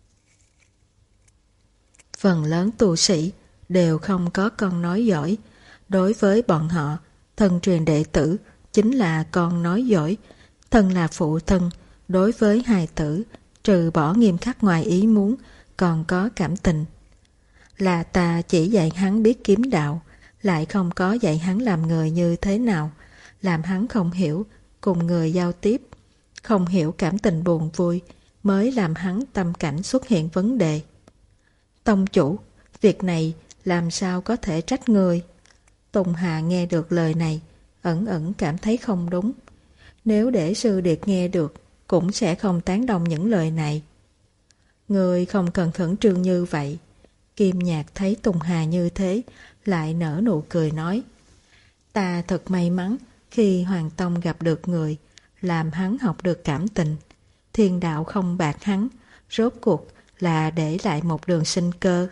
Phần lớn tu sĩ đều không có con nói giỏi, đối với bọn họ, thân truyền đệ tử chính là con nói giỏi, thân là phụ thân, đối với hài tử, trừ bỏ nghiêm khắc ngoài ý muốn, còn có cảm tình. Là ta chỉ dạy hắn biết kiếm đạo, lại không có dạy hắn làm người như thế nào, làm hắn không hiểu cùng người giao tiếp, không hiểu cảm tình buồn vui, mới làm hắn tâm cảnh xuất hiện vấn đề. Tông chủ, việc này làm sao có thể trách người? Tùng Hà nghe được lời này, ẩn ẩn cảm thấy không đúng. Nếu để sư điệt nghe được, cũng sẽ không tán đồng những lời này. Người không cần khẩn trương như vậy. Kim Nhạc thấy Tùng Hà như thế, lại nở nụ cười nói: ta thật may mắn khi Hoàng Tông gặp được người, làm hắn học được cảm tình. Thiên đạo không bạc hắn, rốt cuộc là để lại một đường sinh cơ.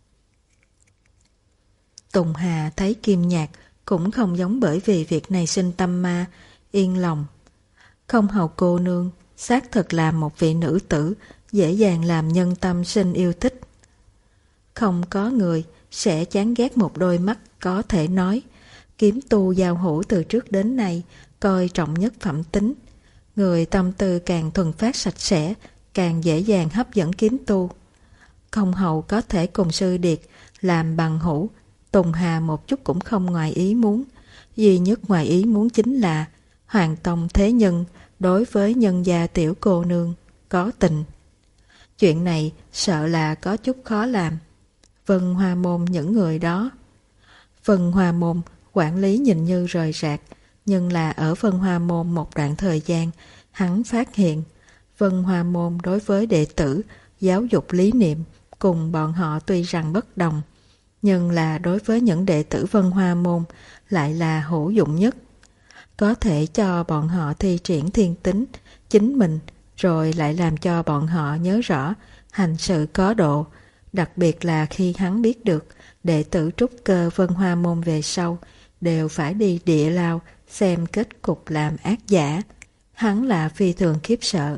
Tùng Hà thấy Kim Nhạc cũng không giống bởi vì việc này sinh tâm ma, yên lòng. Không hầu cô nương, xác thực là một vị nữ tử, dễ dàng làm nhân tâm sinh yêu thích. Không có người sẽ chán ghét một đôi mắt có thể nói. Kiếm tu giao hữu từ trước đến nay, coi trọng nhất phẩm tính. Người tâm tư càng thuần phát sạch sẽ, càng dễ dàng hấp dẫn kiếm tu. Không hầu có thể cùng sư điệt làm bằng hữu, Tùng Hà một chút cũng không ngoài ý muốn. Duy nhất ngoài ý muốn chính là Hoàng Tông thế nhân đối với nhân gia tiểu cô nương có tình. Chuyện này sợ là có chút khó làm. Vân Hoa Môn những người đó. Vân Hoa Môn quản lý nhìn như rời rạc, nhưng là ở Vân Hoa Môn một đoạn thời gian, hắn phát hiện Vân Hoa Môn đối với đệ tử giáo dục lý niệm cùng bọn họ tuy rằng bất đồng, nhưng là đối với những đệ tử Vân Hoa Môn lại là hữu dụng nhất. Có thể cho bọn họ thi triển thiên tính chính mình, rồi lại làm cho bọn họ nhớ rõ hành sự có độ. Đặc biệt là khi hắn biết được đệ tử trúc cơ Vân Hoa Môn về sau đều phải đi địa lao xem kết cục làm ác giả, hắn là phi thường khiếp sợ.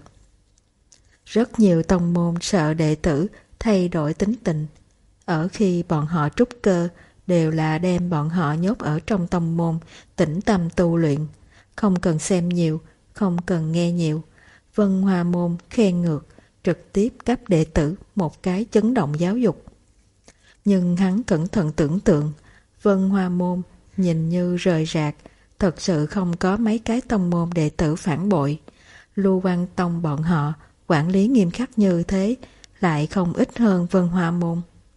Rất nhiều tông môn sợ đệ tử thay đổi tính tình. Ở khi bọn họ trúc cơ đều là đem bọn họ nhốt ở trong tông môn, tĩnh tâm tu luyện, không cần xem nhiều, không cần nghe nhiều. Vân Hoa Môn khen ngược, trực tiếp cấp đệ tử một cái chấn động giáo dục. Nhưng hắn cẩn thận tưởng tượng, Vân Hoa Môn nhìn như rời rạc, thật sự không có mấy cái tông môn đệ tử phản bội. Lưu Quan Tông bọn họ quản lý nghiêm khắc như thế, lại không ít hơn Vân Hoa Môn.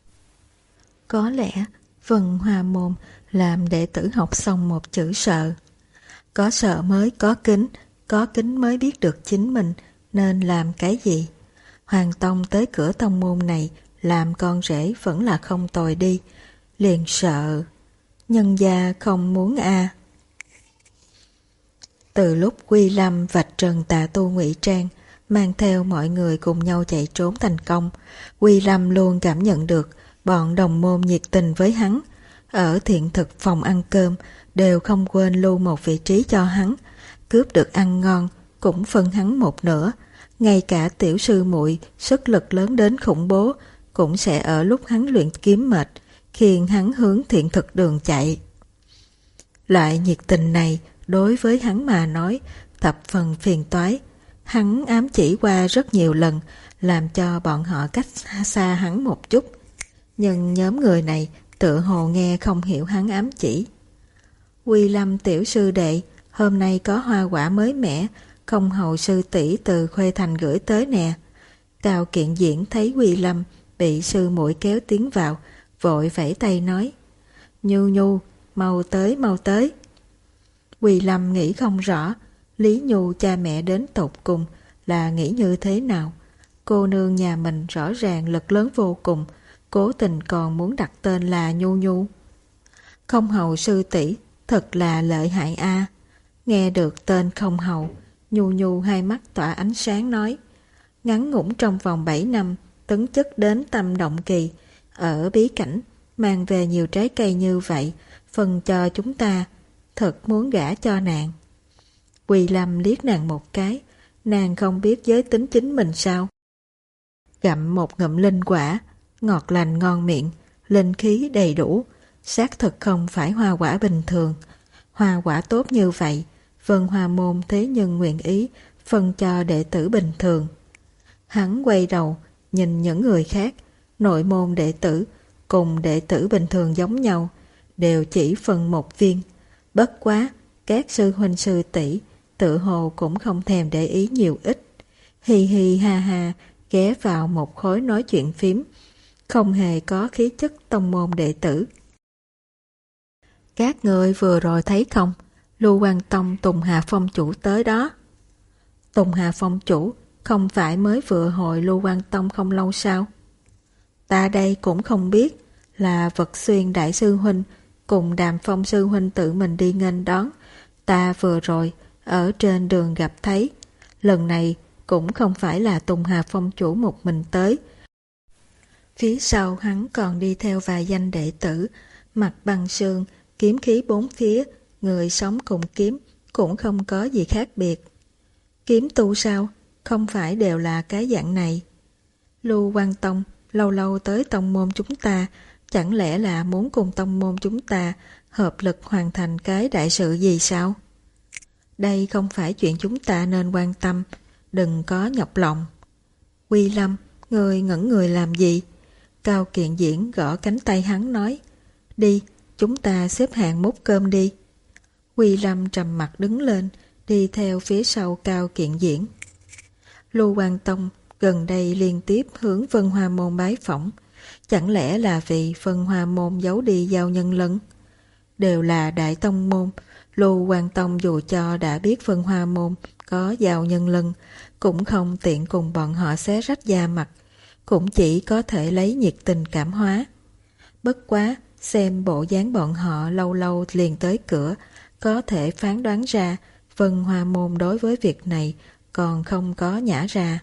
Có lẽ Vân Hoa Môn làm đệ tử học xong một chữ sợ. Có sợ mới có kính, có kính mới biết được chính mình nên làm cái gì. Hoàng Tông tới cửa tông môn này làm con rể vẫn là không tồi đi, liền sợ. Nhân gia không muốn a. À. Từ lúc Quy Lâm vạch trần tà tu ngụy trang, mang theo mọi người cùng nhau chạy trốn thành công, Quy Lâm luôn cảm nhận được bọn đồng môn nhiệt tình với hắn. Ở thiện thực phòng ăn cơm đều không quên lưu một vị trí cho hắn, cướp được ăn ngon cũng phân hắn một nửa. Ngay cả tiểu sư muội sức lực lớn đến khủng bố cũng sẽ ở lúc hắn luyện kiếm mệt khiêng hắn hướng thiện thực đường chạy. Loại nhiệt tình này đối với hắn mà nói thập phần phiền toái. Hắn ám chỉ qua rất nhiều lần làm cho bọn họ cách xa hắn một chút, nhưng nhóm người này tựa hồ nghe không hiểu hắn ám chỉ. Quy Lâm tiểu sư đệ, hôm nay có hoa quả mới mẻ, không hầu sư tỷ từ Khuê Thành gửi tới nè. Cao Kiện Diễn thấy Quy Lâm bị sư muội kéo tiến vào, vội vẫy tay nói: Nhu Nhu, mau tới mau tới. Quy Lâm nghĩ không rõ Lý Nhu cha mẹ đến tột cùng là nghĩ như thế nào. Cô nương nhà mình rõ ràng lực lớn vô cùng, cố tình còn muốn đặt tên là Nhu Nhu. Không hầu sư tỷ thật là lợi hại a. À. Nghe được tên không hầu, Nhu Nhu hai mắt tỏa ánh sáng nói: ngắn ngủn trong vòng bảy năm tấn chức đến tâm động kỳ, ở bí cảnh mang về nhiều trái cây như vậy, phần cho chúng ta, thật muốn gả cho nàng. Quy Lâm liếc nàng một cái, nàng không biết giới tính chính mình sao? Gặm một ngụm linh quả, ngọt lành ngon miệng, linh khí đầy đủ, xác thực không phải hoa quả bình thường. Hoa quả tốt như vậy, Vân Hoa Môn thế nhưng nguyện ý phân cho đệ tử bình thường. Hắn quay đầu, nhìn những người khác, nội môn đệ tử cùng đệ tử bình thường giống nhau, đều chỉ phân một viên. Bất quá, các sư huynh sư tỷ tự hồ cũng không thèm để ý nhiều ít. Hi hi ha ha, ghé vào một khối nói chuyện phím, không hề có khí chất tông môn đệ tử. Các người vừa rồi thấy không? Lưu Quan Tông Tùng Hà Phong chủ tới đó. Tùng Hà Phong chủ không phải mới vừa hội Lưu Quan Tông không lâu sao? Ta đây cũng không biết, là Vật Xuyên đại sư huynh cùng Đàm Phong sư huynh tự mình đi nghênh đón. Ta vừa rồi ở trên đường gặp thấy. Lần này cũng không phải là Tùng Hà Phong chủ một mình tới. Phía sau hắn còn đi theo vài danh đệ tử, mặt băng sương, kiếm khí bốn phía, người sống cùng kiếm cũng không có gì khác biệt. Kiếm tu sao? Không phải đều là cái dạng này. Lưu Quan Tông lâu lâu tới tông môn chúng ta, chẳng lẽ là muốn cùng tông môn chúng ta hợp lực hoàn thành cái đại sự gì sao? Đây không phải chuyện chúng ta nên quan tâm, đừng có nhọc lòng. Quy Lâm, người ngẩn người làm gì? Cao Kiện Diễn gõ cánh tay hắn nói: đi, chúng ta xếp hàng múc cơm đi. Quy Lâm trầm mặt đứng lên, đi theo phía sau Cao Kiện Diễn. Lưu Quan Tông gần đây liên tiếp hướng Vân Hoa Môn bái phỏng, chẳng lẽ là vì Vân Hoa Môn giấu đi giao nhân lân? Đều là đại tông môn, Lưu Quan Tông dù cho đã biết Vân Hoa Môn có giao nhân lân, cũng không tiện cùng bọn họ xé rách da mặt, cũng chỉ có thể lấy nhiệt tình cảm hóa. Bất quá, xem bộ dáng bọn họ lâu lâu liền tới cửa, có thể phán đoán ra Vân Hoa Môn đối với việc này còn không có nhả ra.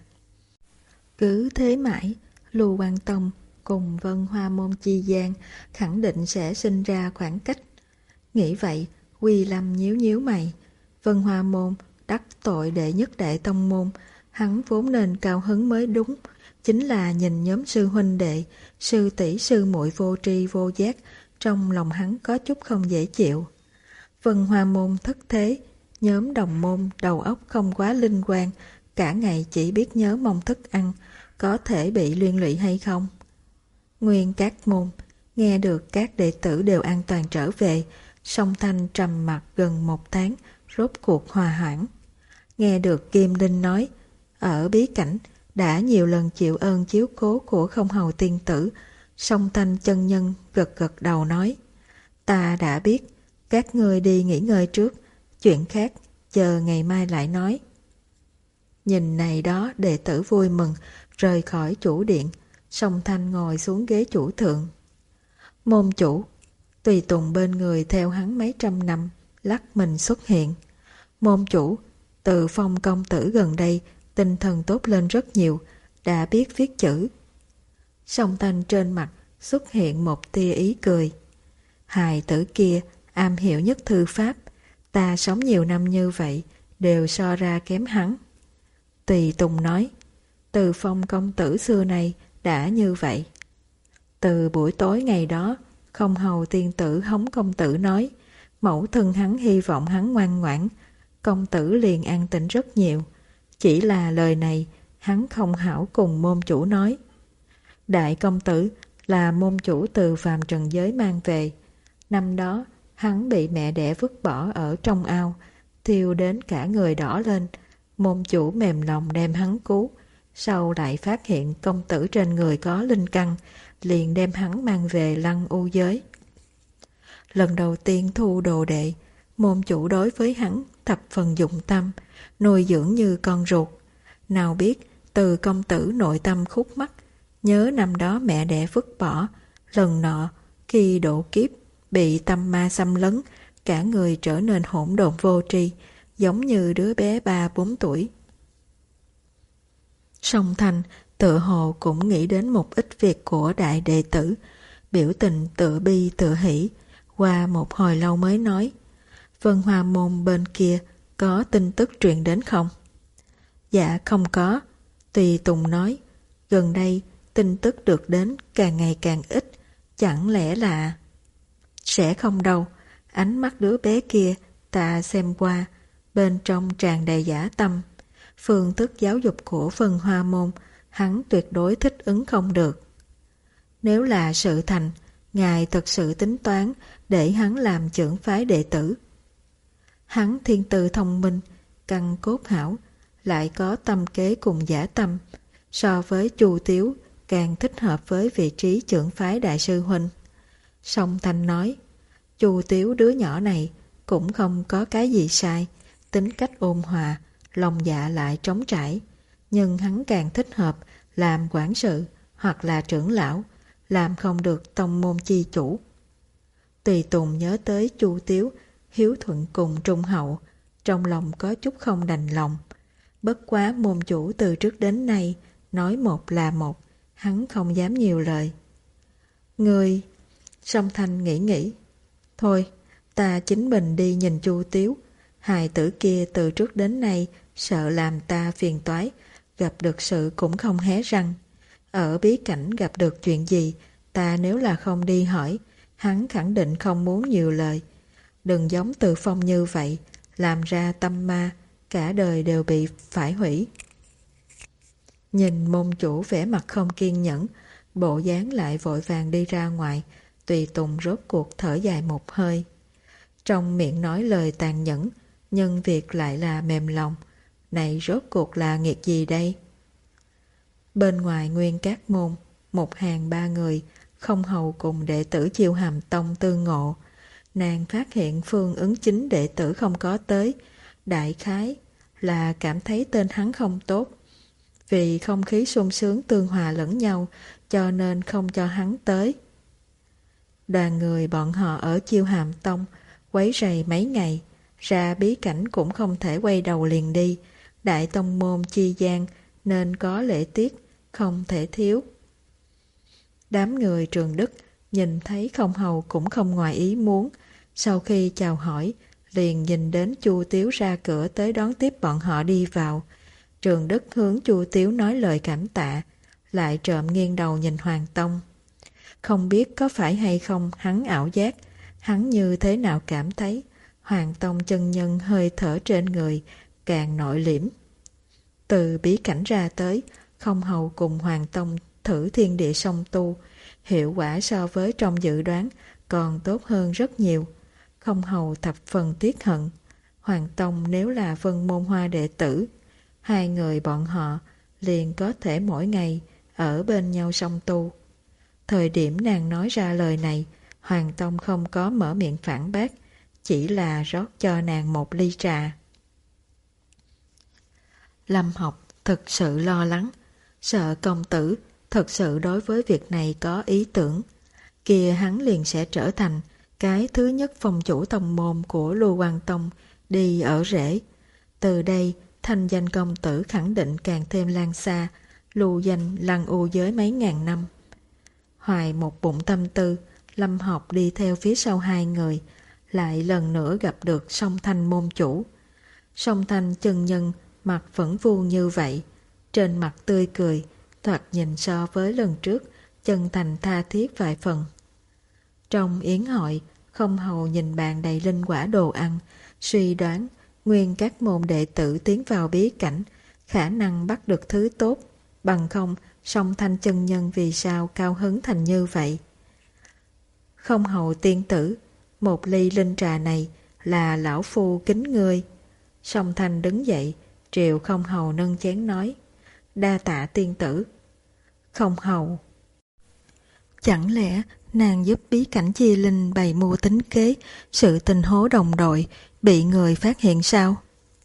Cứ thế mãi, Lưu Quan Tông cùng Vân Hoa Môn chi gian khẳng định sẽ sinh ra khoảng cách. Nghĩ vậy, Quy Lâm nhíu nhíu mày. Vân Hoa Môn đắc tội đệ nhất đại tông môn, hắn vốn nên cao hứng mới đúng. Chính là nhìn nhóm sư huynh đệ, sư tỷ sư muội vô tri vô giác, trong lòng hắn có chút không dễ chịu. Vân Hoa Môn thất thế, nhóm đồng môn đầu óc không quá linh quan, cả ngày chỉ biết nhớ mong thức ăn, có thể bị liên lụy hay không? Nguyên các môn, nghe được các đệ tử đều an toàn trở về, Song Thanh trầm mặc gần một tháng, rốt cuộc hòa hoãn. Nghe được Kim Đinh nói, ở bí cảnh đã nhiều lần chịu ơn chiếu cố của không hầu tiên tử, Song Thanh chân nhân gật gật đầu nói: ta đã biết, các ngươi đi nghỉ ngơi trước, chuyện khác chờ ngày mai lại nói. Nhìn này đó, đệ tử vui mừng, rời khỏi chủ điện. Song Thanh ngồi xuống ghế chủ thượng. Môn chủ, tùy tùng bên người theo hắn mấy trăm năm, lắc mình xuất hiện. Môn chủ, Từ Phong công tử gần đây tinh thần tốt lên rất nhiều, đã biết viết chữ. Song Thanh trên mặt xuất hiện một tia ý cười. Hài tử kia am hiểu nhất thư pháp, ta sống nhiều năm như vậy đều so ra kém hắn. Tùy Tùng nói, Từ Phong công tử xưa nay đã như vậy. Từ buổi tối ngày đó, Không Hầu tiên tử hống công tử nói, mẫu thân hắn hy vọng hắn ngoan ngoãn, công tử liền an tĩnh rất nhiều. Chỉ là lời này hắn không hảo cùng môn chủ nói. Đại công tử là môn chủ từ phàm trần giới mang về. Năm đó hắn bị mẹ đẻ vứt bỏ ở trong ao, thiêu đến cả người đỏ lên. Môn chủ mềm lòng đem hắn cứu, sau lại phát hiện công tử trên người có linh căn, liền đem hắn mang về Lăng U giới. Lần đầu tiên thu đồ đệ, môn chủ đối với hắn thập phần dụng tâm, nuôi dưỡng như con ruột. Nào biết Từ công tử nội tâm khúc mắc, nhớ năm đó mẹ đẻ vứt bỏ, lần nọ khi độ kiếp bị tâm ma xâm lấn, cả người trở nên hỗn độn vô tri, giống như đứa bé ba bốn tuổi. Song Thanh tựa hồ cũng nghĩ đến một ít việc của đại đệ tử, biểu tình tựa bi tựa hỷ, qua một hồi lâu mới nói, Vân Hoa môn bên kia có tin tức truyền đến không? Dạ không có. Tùy Tùng nói, gần đây tin tức được đến càng ngày càng ít, chẳng lẽ là... Sẽ không đâu, ánh mắt đứa bé kia ta xem qua, bên trong tràn đầy dã tâm. Phương thức giáo dục của Vân Hoa môn, hắn tuyệt đối thích ứng không được. Nếu là sự thành, ngài thật sự tính toán để hắn làm trưởng phái đệ tử. Hắn thiên tư thông minh, căn cốt hảo, lại có tâm kế cùng dã tâm, so với Chu Tiếu càng thích hợp với vị trí trưởng phái đại sư huynh. Song Thanh nói, Chu Tiếu đứa nhỏ này cũng không có cái gì sai, tính cách ôn hòa, lòng dạ lại trống trải, nhưng hắn càng thích hợp làm quản sự hoặc là trưởng lão, làm không được tông môn chi chủ. Tùy Tùng nhớ tới Chu Tiếu hiếu thuận cùng trung hậu, trong lòng có chút không đành lòng. Bất quá môn chủ từ trước đến nay nói một là một, hắn không dám nhiều lời. Người... Song Thanh nghĩ nghĩ, thôi ta chính mình đi nhìn Chu Tiếu, hài tử kia từ trước đến nay sợ làm ta phiền toái, gặp được sự cũng không hé răng. Ở bí cảnh gặp được chuyện gì, ta nếu là không đi hỏi, hắn khẳng định không muốn nhiều lời. Đừng giống Từ Phong như vậy, làm ra tâm ma, cả đời đều bị phải hủy. Nhìn môn chủ vẻ mặt không kiên nhẫn, bộ dáng lại vội vàng đi ra ngoài, Tùy Tùng rốt cuộc thở dài một hơi. Trong miệng nói lời tàn nhẫn, nhưng việc lại là mềm lòng. Này rốt cuộc là nghiệt gì đây? Bên ngoài Nguyên Các môn, một hàng ba người, Không Hầu cùng đệ tử Chiêu Hàm Tông tương ngộ. Nàng phát hiện Phương ứng chính đệ tử không có tới, đại khái là cảm thấy tên hắn không tốt. Vì không khí sung sướng tương hòa lẫn nhau, cho nên không cho hắn tới. Đoàn người bọn họ ở Chiêu Hàm Tông quấy rầy mấy ngày, ra bí cảnh cũng không thể quay đầu liền đi. Đại tông môn chi gian nên có lễ tiết, không thể thiếu. Đám người Trường Đức nhìn thấy Không Hầu cũng không ngoài ý muốn. Sau khi chào hỏi, liền nhìn đến Chu Tiếu ra cửa tới đón tiếp bọn họ đi vào. Trường Đức hướng Chu Tiếu nói lời cảm tạ, lại trộm nghiêng đầu nhìn Hoàng Tông. Không biết có phải hay không hắn ảo giác, hắn như thế nào cảm thấy Hoàng Tông chân nhân hơi thở trên người càng nội liễm. Từ bí cảnh ra tới, Không Hầu cùng Hoàng Tông thử thiên địa song tu, hiệu quả so với trong dự đoán còn tốt hơn rất nhiều. Không Hầu thập phần tiếc hận, Hoàng Tông nếu là Vân Môn Hoa đệ tử, hai người bọn họ liền có thể mỗi ngày ở bên nhau song tu. Thời điểm nàng nói ra lời này, Hoàng Tông không có mở miệng phản bác, chỉ là rót cho nàng một ly trà. Lâm Học thực sự lo lắng, sợ công tử thật sự đối với việc này có ý tưởng, kia hắn liền sẽ trở thành cái thứ nhất phong chủ tông môn của Lưu Quang Tông đi ở rễ, Từ đây, thanh danh công tử khẳng định càng thêm lan xa, lưu danh lăng u giới mấy ngàn năm. Hoài một bụng tâm tư, Lâm Học đi theo phía sau hai người, lại lần nữa gặp được Song Thanh môn chủ. Song Thanh chân nhân mặt vẫn vuông như vậy, trên mặt tươi cười, thoạt nhìn so với lần trước chân thành tha thiết vài phần. Trong yến hội, Không Hầu nhìn bàn đầy linh quả đồ ăn, suy đoán nguyên các môn đệ tử tiến vào bí cảnh khả năng bắt được thứ tốt, bằng không Song Thanh chân nhân vì sao cao hứng thành như vậy. Không Hầu tiên tử, một ly linh trà này là lão phu kính ngươi. Song Thanh đứng dậy, triệu Không Hầu nâng chén nói, đa tạ tiên tử. Không Hầu, chẳng lẽ nàng giúp bí cảnh chia linh bày mưu tính kế, sự tình hố đồng đội bị người phát hiện sao?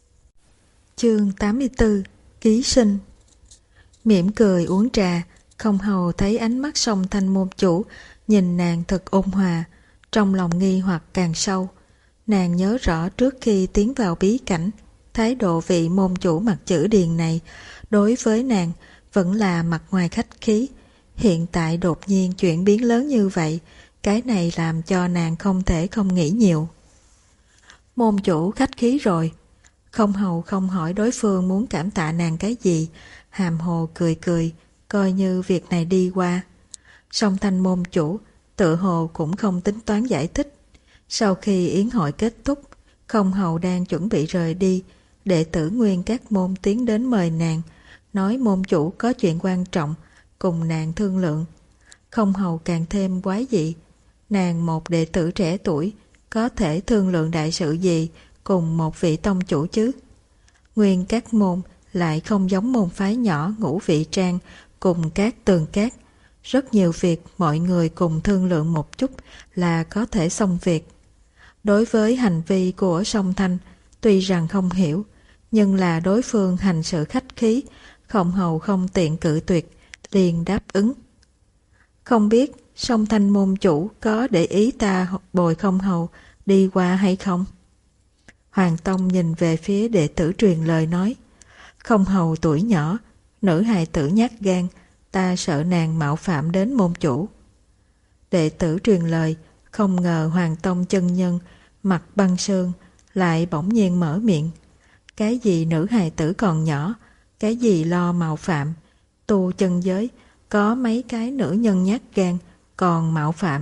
Chương tám mươi tư, ký sinh. Mỉm cười uống trà, Không Hầu thấy ánh mắt Song Thanh môn chủ nhìn nàng thật ôn hòa, trong lòng nghi hoặc càng sâu. Nàng nhớ rõ trước khi tiến vào bí cảnh, thái độ vị môn chủ mặt chữ điền này đối với nàng vẫn là mặt ngoài khách khí. Hiện tại đột nhiên chuyển biến lớn như vậy, cái này làm cho nàng không thể không nghĩ nhiều. Môn chủ khách khí rồi. Không Hầu không hỏi đối phương muốn cảm tạ nàng cái gì, hàm hồ cười cười, coi như việc này đi qua. Song Thanh môn chủ tự hồ cũng không tính toán giải thích. Sau khi yến hội kết thúc, Không Hầu đang chuẩn bị rời đi, đệ tử nguyên các môn tiến đến mời nàng, nói môn chủ có chuyện quan trọng cùng nàng thương lượng. Không Hầu càng thêm quái dị, nàng một đệ tử trẻ tuổi có thể thương lượng đại sự gì cùng một vị tông chủ chứ? Nguyên các môn lại không giống môn phái nhỏ Ngũ Vị Trang cùng các tường cát, rất nhiều việc mọi người cùng thương lượng một chút là có thể xong việc. Đối với hành vi của Song Thanh, tuy rằng không hiểu, nhưng là đối phương hành sự khách khí, Không Hầu không tiện cự tuyệt, liền đáp ứng. Không biết Song Thanh môn chủ có để ý ta bồi Không Hầu đi qua hay không? Hoàng Tông nhìn về phía đệ tử truyền lời nói, Không Hầu tuổi nhỏ, nữ hài tử nhát gan, ta sợ nàng mạo phạm đến môn chủ. Đệ tử truyền lời, không ngờ Hoàng Tông chân nhân mặt băng sơn lại bỗng nhiên mở miệng. Cái gì nữ hài tử còn nhỏ, cái gì lo mạo phạm, tu chân giới có mấy cái nữ nhân nhát gan còn mạo phạm.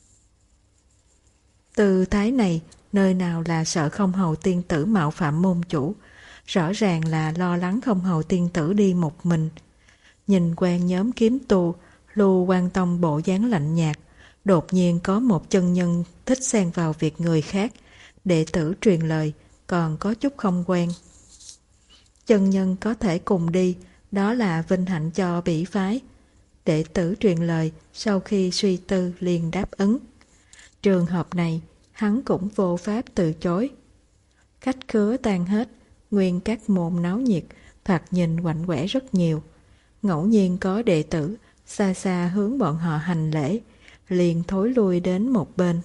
Tư thái này nơi nào là sợ Không Hầu tiên tử mạo phạm môn chủ, rõ ràng là lo lắng Không Hầu tiên tử đi một mình. Nhìn quen nhóm kiếm tu, Lưu Quan Tông bộ dáng lạnh nhạt, đột nhiên có một chân nhân thích xen vào việc người khác, đệ tử truyền lời còn có chút không quen. Chân nhân có thể cùng đi, đó là vinh hạnh cho bỉ phái. Đệ tử truyền lời sau khi suy tư liền đáp ứng. Trường hợp này, hắn cũng vô pháp từ chối. Khách khứa tan hết, nguyên các môn náo nhiệt, thoạt nhìn quạnh quẽ rất nhiều. Ngẫu nhiên có đệ tử xa xa hướng bọn họ hành lễ, liền thối lui đến một bên.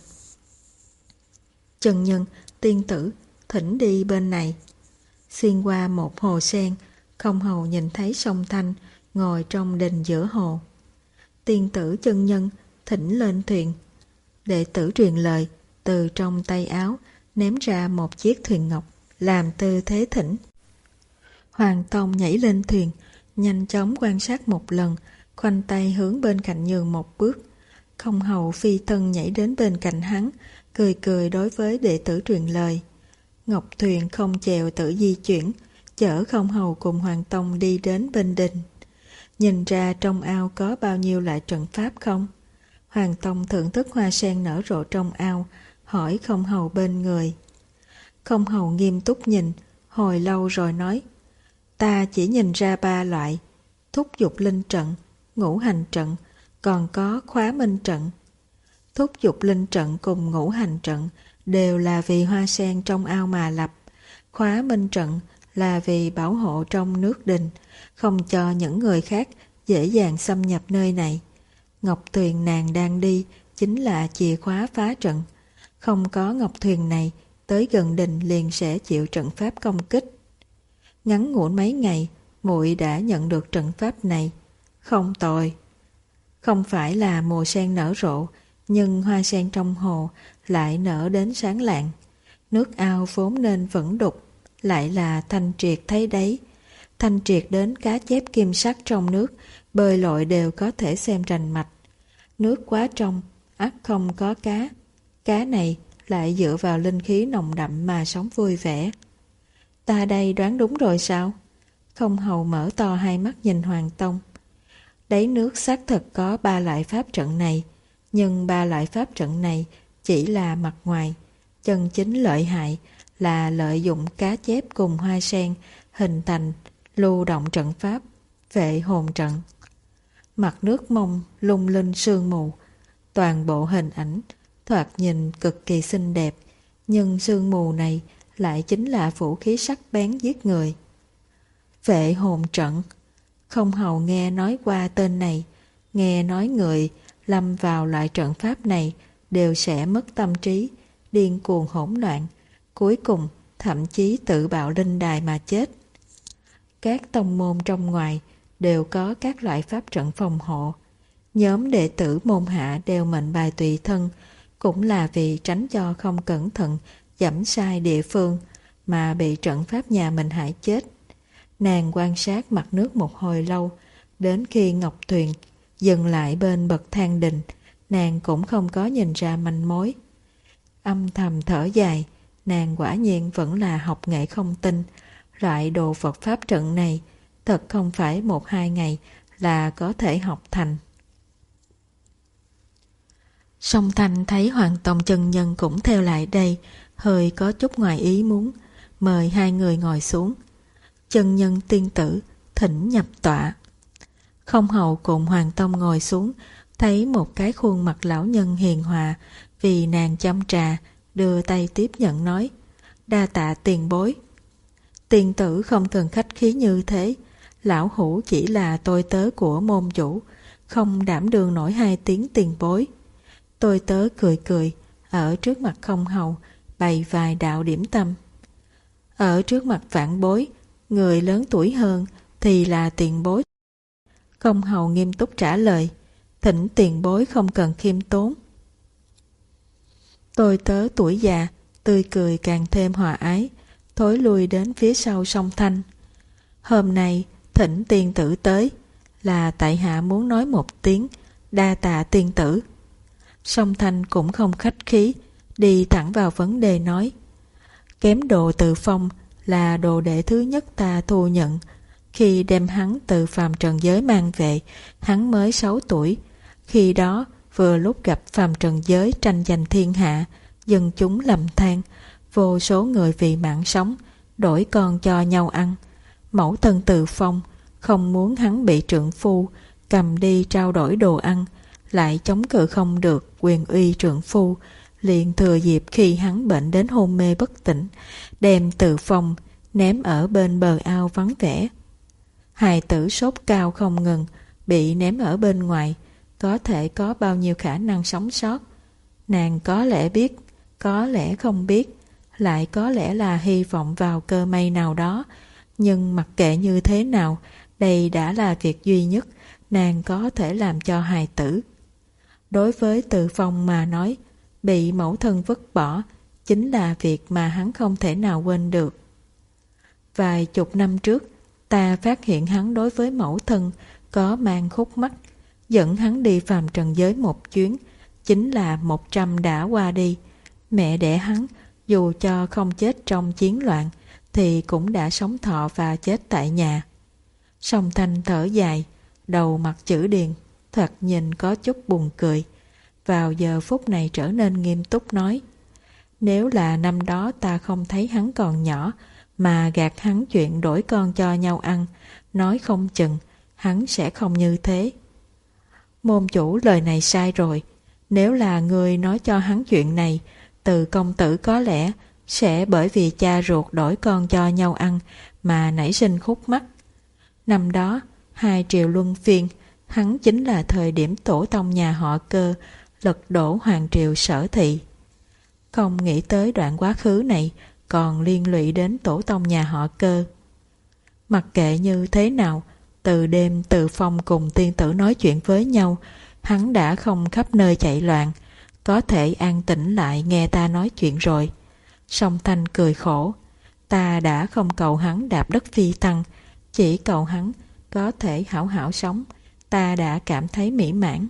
Chân nhân, tiên tử, thỉnh đi bên này. Xuyên qua một hồ sen, Không Hầu nhìn thấy Song Thanh ngồi trong đình giữa hồ. Tiên tử chân nhân, thỉnh lên thuyền. Đệ tử truyền lời, từ trong tay áo ném ra một chiếc thuyền ngọc, làm tư thế thỉnh. Hoàng Tông nhảy lên thuyền, nhanh chóng quan sát một lần, khoanh tay hướng bên cạnh nhường một bước. Không Hầu phi thân nhảy đến bên cạnh hắn, cười cười đối với đệ tử truyền lời. Ngọc thuyền không chèo tự di chuyển, chở Không Hầu cùng Hoàng Tông đi đến bên đình. Nhìn ra trong ao có bao nhiêu loại trận pháp không? Hoàng Tông thưởng thức hoa sen nở rộ trong ao, hỏi Không Hầu bên người. Không Hầu nghiêm túc nhìn, hồi lâu rồi nói, ta chỉ nhìn ra ba loại, thúc dục linh trận, ngũ hành trận, còn có khóa minh trận. Thúc dục linh trận cùng ngũ hành trận đều là vì hoa sen trong ao mà lập. Khóa minh trận là vì bảo hộ trong nước đình, không cho những người khác dễ dàng xâm nhập nơi này. Ngọc thuyền nàng đang đi chính là chìa khóa phá trận. Không có ngọc thuyền này, tới gần đình liền sẽ chịu trận pháp công kích. Ngắn ngủn mấy ngày, muội đã nhận được trận pháp này. Không tồi. Không phải là mùa sen nở rộ, nhưng hoa sen trong hồ lại nở đến sáng lạng. Nước ao vốn nên vẫn đục, lại là thanh triệt thấy đấy. Thanh triệt đến cá chép kim sắc trong nước, bơi lội đều có thể xem rành mạch. Nước quá trong, ắt không có cá. Cá này lại dựa vào linh khí nồng đậm mà sống vui vẻ. Ta đây đoán đúng rồi sao? Không hầu mở to hai mắt nhìn Hoàng Tông. Đáy nước xác thật có ba loại pháp trận này, nhưng ba loại pháp trận này chỉ là mặt ngoài. Chân chính lợi hại là lợi dụng cá chép cùng hoa sen hình thành lưu động trận pháp, vệ hồn trận. Mặt nước mông lung linh sương mù, toàn bộ hình ảnh thoạt nhìn cực kỳ xinh đẹp, nhưng sương mù này lại chính là vũ khí sắc bén giết người. Vệ hồn trận, không hầu nghe nói qua tên này, nghe nói người lâm vào loại trận pháp này đều sẽ mất tâm trí, điên cuồng hỗn loạn, cuối cùng thậm chí tự bạo linh đài mà chết. Các tông môn trong ngoài đều có các loại pháp trận phòng hộ. Nhóm đệ tử môn hạ đều mệnh bài tùy thân, cũng là vì tránh cho không cẩn thận dẫm sai địa phương mà bị trận pháp nhà mình hại chết. Nàng quan sát mặt nước một hồi lâu, đến khi Ngọc Tuyền dừng lại bên bậc thang đình, nàng cũng không có nhìn ra manh mối. Âm thầm thở dài, nàng quả nhiên vẫn là học nghệ không tinh, loại đồ Phật pháp trận này thật không phải một hai ngày là có thể học thành. Song Thanh thấy Hoàng Tông chân nhân cũng theo lại đây, hơi có chút ngoài ý muốn, mời hai người ngồi xuống. Chân nhân tiên tử thỉnh nhập tọa. Không hầu cùng Hoàng Tông ngồi xuống, thấy một cái khuôn mặt lão nhân hiền hòa, vì nàng chăm trà, đưa tay tiếp nhận nói, đa tạ tiền bối. Tiên tử không cần khách khí như thế, lão hủ chỉ là tôi tớ của môn chủ, không đảm đương nổi hai tiếng tiền bối. Tôi tớ cười cười, ở trước mặt không hầu, bày vài đạo điểm tâm. Ở trước mặt vạn bối, người lớn tuổi hơn thì là tiền bối. Không hầu nghiêm túc trả lời, thỉnh tiền bối không cần khiêm tốn. Tôi tớ tuổi già, tươi cười càng thêm hòa ái, thối lui đến phía sau Song Thanh. Hôm nay thỉnh tiên tử tới, là tại hạ muốn nói một tiếng, đa tạ tiên tử. Song Thanh cũng không khách khí, đi thẳng vào vấn đề nói, kém đồ Tự Phong là đồ đệ thứ nhất ta thu nhận. Khi đem hắn từ phàm trần giới mang về, hắn mới sáu tuổi. Khi đó vừa lúc gặp phàm trần giới tranh giành thiên hạ, dân chúng lầm than, vô số người vì mạng sống đổi con cho nhau ăn. Mẫu thân Tự Phong không muốn hắn bị trượng phu cầm đi trao đổi đồ ăn, lại chống cự không được quyền uy trượng phu, liền thừa dịp khi hắn bệnh đến hôn mê bất tỉnh, đem Tự Phong ném ở bên bờ ao vắng vẻ. Hài tử sốt cao không ngừng, bị ném ở bên ngoài, có thể có bao nhiêu khả năng sống sót. Nàng có lẽ biết, có lẽ không biết, lại có lẽ là hy vọng vào cơ may nào đó, nhưng mặc kệ như thế nào, đây đã là việc duy nhất nàng có thể làm cho hài tử. Đối với Tự Phong mà nói, bị mẫu thân vứt bỏ chính là việc mà hắn không thể nào quên được. Vài chục năm trước, ta phát hiện hắn đối với mẫu thân có mang khúc mắc, dẫn hắn đi phàm trần giới một chuyến, chính là một trăm đã qua đi. Mẹ đẻ hắn, dù cho không chết trong chiến loạn, thì cũng đã sống thọ và chết tại nhà. Song Thanh thở dài, đầu mặt chữ điền, thoạt nhìn có chút buồn cười. Vào giờ phút này trở nên nghiêm túc nói, nếu là năm đó ta không thấy hắn còn nhỏ, mà gạt hắn chuyện đổi con cho nhau ăn, nói không chừng hắn sẽ không như thế. Môn chủ lời này sai rồi, nếu là người nói cho hắn chuyện này, Từ công tử có lẽ sẽ bởi vì cha ruột đổi con cho nhau ăn mà nảy sinh khúc mắc. Năm đó, hai triều luân phiên, hắn chính là thời điểm tổ tông nhà họ Cơ lật đổ hoàng triều Sở Thị. Không nghĩ tới đoạn quá khứ này còn liên lụy đến tổ tông nhà họ Cơ. Mặc kệ như thế nào, từ đêm Từ Phong cùng tiên tử nói chuyện với nhau, hắn đã không khắp nơi chạy loạn, có thể an tĩnh lại nghe ta nói chuyện rồi. Song Thanh cười khổ, ta đã không cầu hắn đạp đất phi tăng, chỉ cầu hắn có thể hảo hảo sống, ta đã cảm thấy mỹ mãn.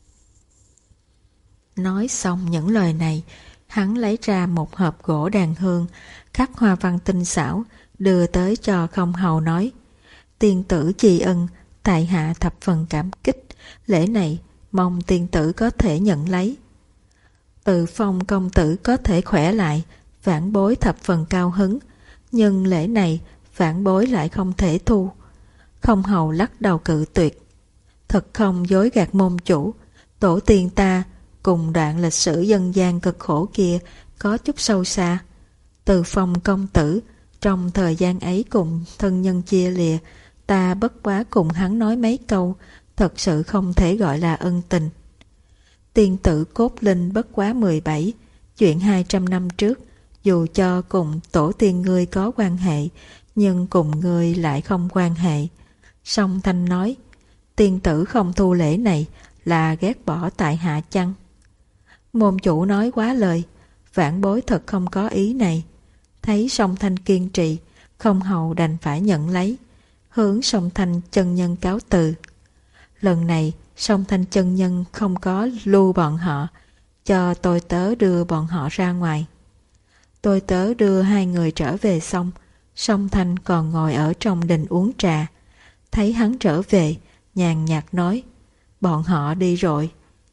Nói xong những lời này, hắn lấy ra một hộp gỗ đàn hương, khắc hoa văn tinh xảo, đưa tới cho Không Hầu nói: tiên tử tri ân, tại hạ thập phần cảm kích, lễ này mong tiên tử có thể nhận lấy. Từ Phong công tử có thể khỏe lại, vãn bối thập phần cao hứng, nhưng lễ này vãn bối lại không thể thu. Không Hầu lắc đầu cự tuyệt. Thật không dối gạt môn chủ, tổ tiên ta cùng đoạn lịch sử dân gian cực khổ kia có chút sâu xa. Từ Phong công tử, trong thời gian ấy cùng thân nhân chia lìa, ta bất quá cùng hắn nói mấy câu, thật sự không thể gọi là ân tình. Tiên tử cốt linh bất quá mười bảy, chuyện hai trăm năm trước, dù cho cùng tổ tiên ngươi có quan hệ, nhưng cùng ngươi lại không quan hệ. Song Thanh nói, tiên tử không thu lễ này là ghét bỏ tại hạ chăng? Môn chủ nói quá lời, vãn bối thật không có ý này. Thấy Song Thanh kiên trì, Không Hầu đành phải nhận lấy, hướng Song Thanh chân nhân cáo từ. Lần này Song Thanh chân nhân không có lưu bọn họ, cho tôi tớ đưa bọn họ ra ngoài. Tôi tớ đưa hai người trở về xong, Song Thanh còn ngồi ở trong đình uống trà. Thấy hắn trở về, nhàn nhạt nói, bọn họ đi rồi.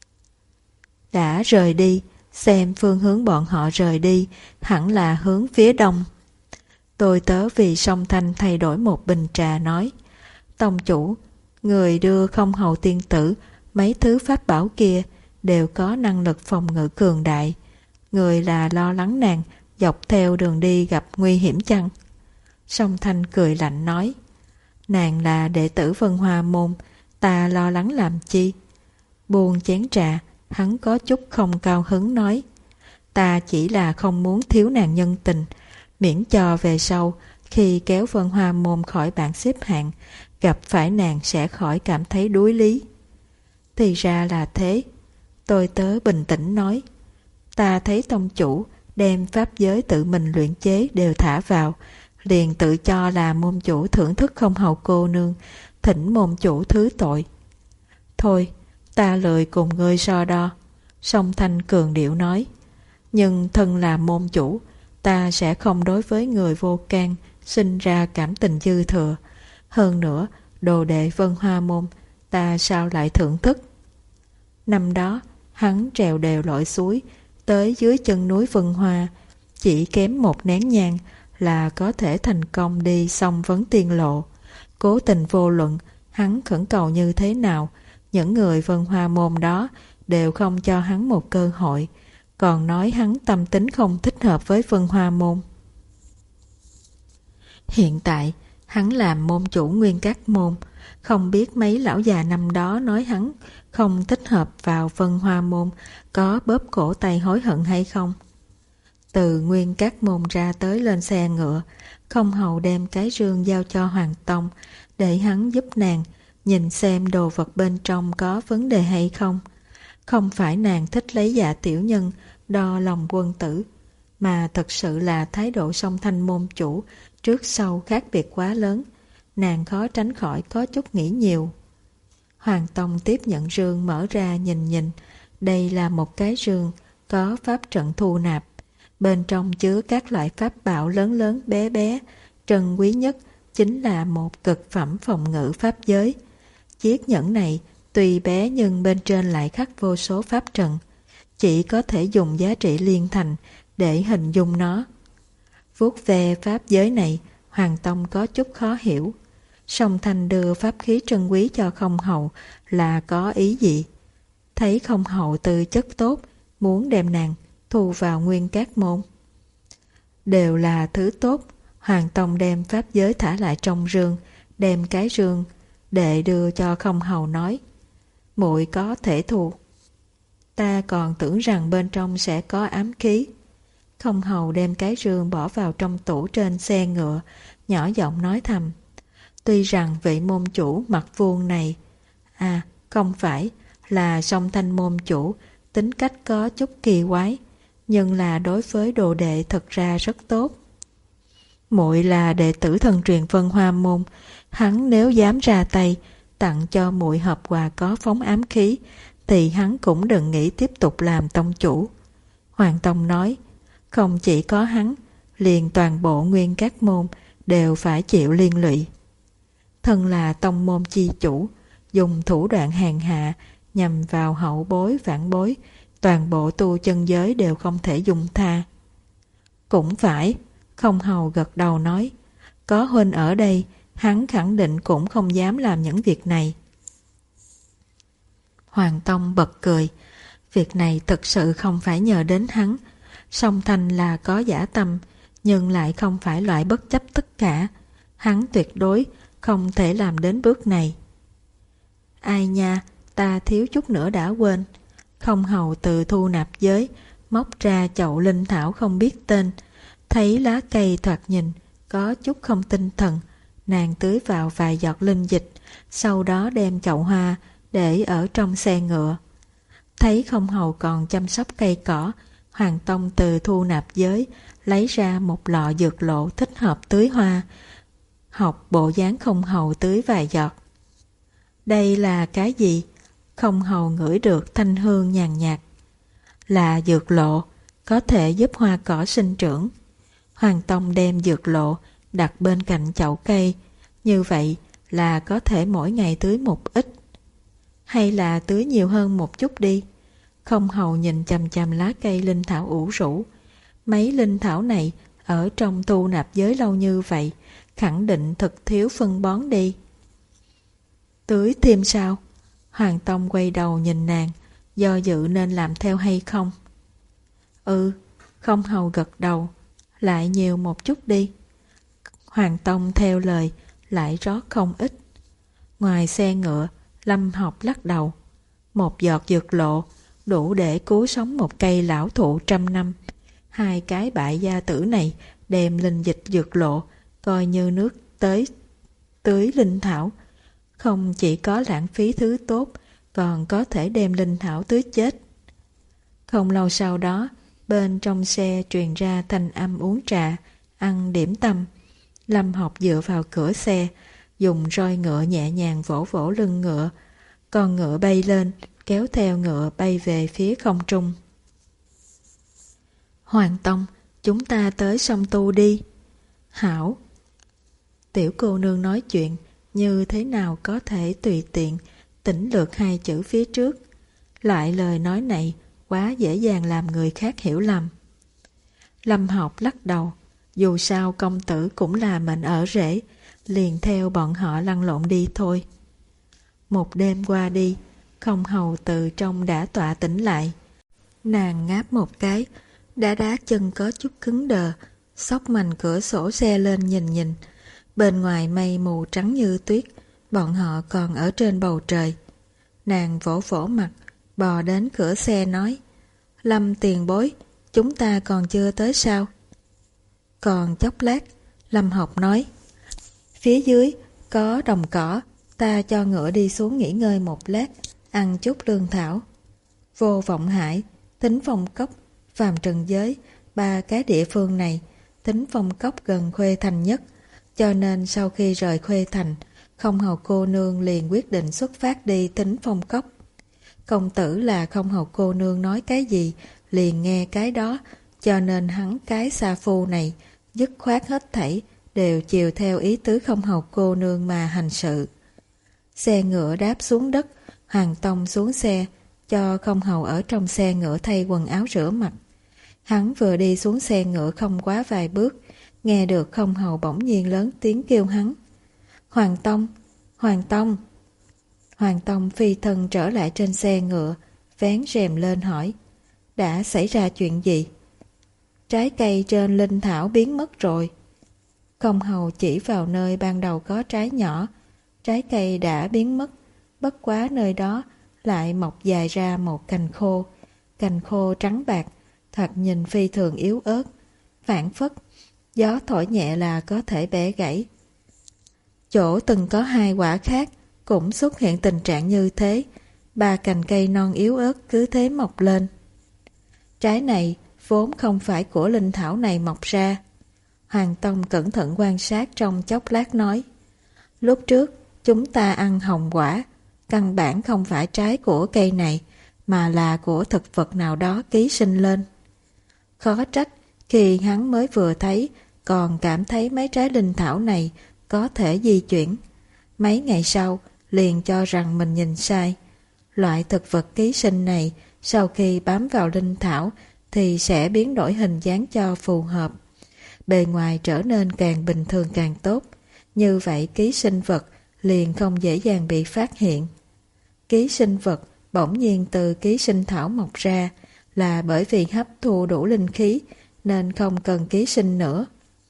Đã rời đi, xem phương hướng bọn họ rời đi, hẳn là hướng phía đông. Tôi tớ vì Song Thanh thay đổi một bình trà nói, tông chủ, người đưa Không Hầu tiên tử, mấy thứ pháp bảo kia đều có năng lực phòng ngự cường đại. Người là lo lắng nàng dọc theo đường đi gặp nguy hiểm chăng? Song Thanh cười lạnh nói, nàng là đệ tử Vân Hoa môn, ta lo lắng làm chi? Buông chén trà, hắn có chút không cao hứng nói, ta chỉ là không muốn thiếu nàng nhân tình, miễn cho về sau khi kéo Vân Hoa môn khỏi bảng xếp hạng, gặp phải nàng sẽ khỏi cảm thấy đuối lý. Thì ra là thế. Tôi tớ bình tĩnh nói, ta thấy tông chủ đem pháp giới tự mình luyện chế đều thả vào, liền tự cho là môn chủ thưởng thức Không Hầu cô nương, thỉnh môn chủ thứ tội. Thôi, ta lười cùng ngươi so đo. Song Thanh cường điệu nói, nhưng thân là môn chủ, ta sẽ không đối với người vô can sinh ra cảm tình dư thừa. Hơn nữa, đồ đệ Vân Hoa môn, ta sao lại thưởng thức? Năm đó, hắn trèo đèo lội suối, tới dưới chân núi Vân Hoa, chỉ kém một nén nhang là có thể thành công đi xong vấn tiên lộ. Cố tình vô luận, hắn khẩn cầu như thế nào, những người Vân Hoa môn đó đều không cho hắn một cơ hội, còn nói hắn tâm tính không thích hợp với Vân Hoa môn. Hiện tại, hắn làm môn chủ Nguyên Các môn, không biết mấy lão già năm đó nói hắn không thích hợp vào Vân Hoa môn có bóp cổ tay hối hận hay không? Từ Nguyên Các môn ra tới lên xe ngựa, Không Hầu đem cái rương giao cho Hoàng Tông, để hắn giúp nàng nhìn xem đồ vật bên trong có vấn đề hay không. Không phải nàng thích lấy dạ tiểu nhân đo lòng quân tử, mà thật sự là thái độ Song Thanh môn chủ trước sau khác biệt quá lớn, nàng khó tránh khỏi có chút nghĩ nhiều. Hoàng Tông tiếp nhận rương mở ra nhìn nhìn, đây là một cái rương có pháp trận thu nạp, bên trong chứa các loại pháp bảo lớn lớn bé bé, trân quý nhất chính là một cực phẩm phòng ngự pháp giới. Chiếc nhẫn này tuy bé nhưng bên trên lại khắc vô số pháp trận, chỉ có thể dùng giá trị liên thành để hình dung nó. Vuốt về pháp giới này, Hoàng Tông có chút khó hiểu. Song Thanh đưa pháp khí trân quý cho Không Hầu là có ý gì? Thấy Không Hầu tư chất tốt, muốn đem nàng thu vào Nguyên Các môn. Đều là thứ tốt, Hoàng Tông đem pháp giới thả lại trong rương, đem cái rương để đưa cho Không Hầu nói, muội có thể thu. Ta còn tưởng rằng bên trong sẽ có ám khí. Không Hầu đem cái rương bỏ vào trong tủ trên xe ngựa, nhỏ giọng nói thầm, Tuy rằng vị môn chủ mặt vuông này, à không phải, là song thanh môn chủ, tính cách có chút kỳ quái, nhưng là đối với đồ đệ thật ra rất tốt. Muội là đệ tử thần truyền Vân Hoa môn, hắn nếu dám ra tay tặng cho muội hộp quà có phóng ám khí, thì hắn cũng đừng nghĩ tiếp tục làm tông chủ. Hoàng Tông nói, không chỉ có hắn, liền toàn bộ nguyên các môn đều phải chịu liên lụy. Thân là tông môn chi chủ, dùng thủ đoạn hèn hạ nhằm vào hậu bối vãn bối, toàn bộ tu chân giới đều không thể dung tha. Cũng phải, Không Hầu gật đầu nói, có huynh ở đây, hắn khẳng định cũng không dám làm những việc này. Hoàng Tông bật cười, việc này thực sự không phải nhờ đến hắn. Song Thanh là có dã tâm, nhưng lại không phải loại bất chấp tất cả. Hắn tuyệt đối không thể làm đến bước này. Ai nha, ta thiếu chút nữa đã quên. Không Hầu từ thu nạp giới móc ra chậu linh thảo không biết tên, thấy lá cây thoạt nhìn có chút không tinh thần, nàng tưới vào vài giọt linh dịch, sau đó đem chậu hoa để ở trong xe ngựa. Thấy Không Hầu còn chăm sóc cây cỏ, Hoàng Tông từ thu nạp giới lấy ra một lọ dược lộ thích hợp tưới hoa, học bộ dáng Không Hầu tưới vài giọt. Đây là cái gì? Không Hầu ngửi được thanh hương nhàn nhạt. Là dược lộ, có thể giúp hoa cỏ sinh trưởng. Hoàng Tông đem dược lộ đặt bên cạnh chậu cây, như vậy là có thể mỗi ngày tưới một ít. Hay là tưới nhiều hơn một chút đi. Không Hầu nhìn chằm chằm lá cây linh thảo ủ rũ. Mấy linh thảo này ở trong tu nạp giới lâu như vậy, khẳng định thật thiếu phân bón đi. Tưới thêm sao? Hoàng Tông quay đầu nhìn nàng, do dự nên làm theo hay không. Ừ, Không Hầu gật đầu, lại nhiều một chút đi. Hoàng Tông theo lời, lại rót không ít. Ngoài xe ngựa, Lâm Học lắc đầu. Một giọt dược lộ đủ để cứu sống một cây lão thụ trăm năm. Hai cái bại gia tử này đem linh dịch dược lộ coi như nước tới tưới linh thảo, không chỉ có lãng phí thứ tốt, còn có thể đem linh thảo tưới chết. Không lâu sau đó, bên trong xe truyền ra thanh âm uống trà, ăn điểm tâm. Lâm Học dựa vào cửa xe, dùng roi ngựa nhẹ nhàng vỗ vỗ lưng ngựa. Con ngựa bay lên, kéo theo ngựa bay về phía không trung. Hoàng Tông, chúng ta tới sông Tu đi. Hảo. Tiểu cô nương nói chuyện, như thế nào có thể tùy tiện tỉnh lược hai chữ phía trước. Lại lời nói này quá dễ dàng làm người khác hiểu lầm. Lâm Học lắc đầu, dù sao công tử cũng là mệnh ở rễ, liền theo bọn họ lăn lộn đi thôi. Một đêm qua đi, Không Hầu từ trong đã tọa tỉnh lại. Nàng ngáp một cái, đá đá chân có chút cứng đờ, xốc mành cửa sổ xe lên nhìn nhìn. Bên ngoài mây mù trắng như tuyết, bọn họ còn ở trên bầu trời. Nàng vỗ vỗ mặt, bò đến cửa xe nói, Lâm tiền bối, chúng ta còn chưa tới sao? Còn chốc lát, Lâm Học nói, phía dưới có đồng cỏ, ta cho ngựa đi xuống nghỉ ngơi một lát, ăn chút lương thảo. Vô Vọng Hải, Thính Phong Cốc, Phàm Trần Giới, ba cái địa phương này, Thính Phong Cốc gần Khuê Thành nhất, cho nên sau khi rời Khuê Thành, Không Hầu cô nương liền quyết định xuất phát đi Thính Phong Cốc. Công tử là Không Hầu cô nương nói cái gì, liền nghe cái đó, cho nên hắn cái sa phu này, dứt khoát hết thảy, đều chiều theo ý tứ Không Hầu cô nương mà hành sự. Xe ngựa đáp xuống đất, Hoàng Tông xuống xe, cho Không Hầu ở trong xe ngựa thay quần áo rửa mặt. Hắn vừa đi xuống xe ngựa không quá vài bước, nghe được Không Hầu bỗng nhiên lớn tiếng kêu hắn. Hoàng Tông, Hoàng Tông. Hoàng Tông phi thân trở lại trên xe ngựa, vén rèm lên hỏi, đã xảy ra chuyện gì? Trái cây trên linh thảo biến mất rồi. Không Hầu chỉ vào nơi ban đầu có trái nhỏ, trái cây đã biến mất, bất quá nơi đó lại mọc dài ra một cành khô, cành khô trắng bạc, thoạt nhìn phi thường yếu ớt, phảng phất, gió thổi nhẹ là có thể bẻ gãy. Chỗ từng có hai quả khác cũng xuất hiện tình trạng như thế, ba cành cây non yếu ớt cứ thế mọc lên. Trái này vốn không phải của linh thảo này mọc ra. Hoàng Tông cẩn thận quan sát trong chốc lát nói, lúc trước chúng ta ăn hồng quả, căn bản không phải trái của cây này, mà là của thực vật nào đó ký sinh lên. Khó trách khi hắn mới vừa thấy còn cảm thấy mấy trái linh thảo này có thể di chuyển. Mấy ngày sau liền cho rằng mình nhìn sai. Loại thực vật ký sinh này sau khi bám vào linh thảo thì sẽ biến đổi hình dáng cho phù hợp. Bề ngoài trở nên càng bình thường càng tốt. Như vậy ký sinh vật liền không dễ dàng bị phát hiện. Ký sinh vật bỗng nhiên từ ký sinh thảo mọc ra là bởi vì hấp thu đủ linh khí nên không cần ký sinh nữa.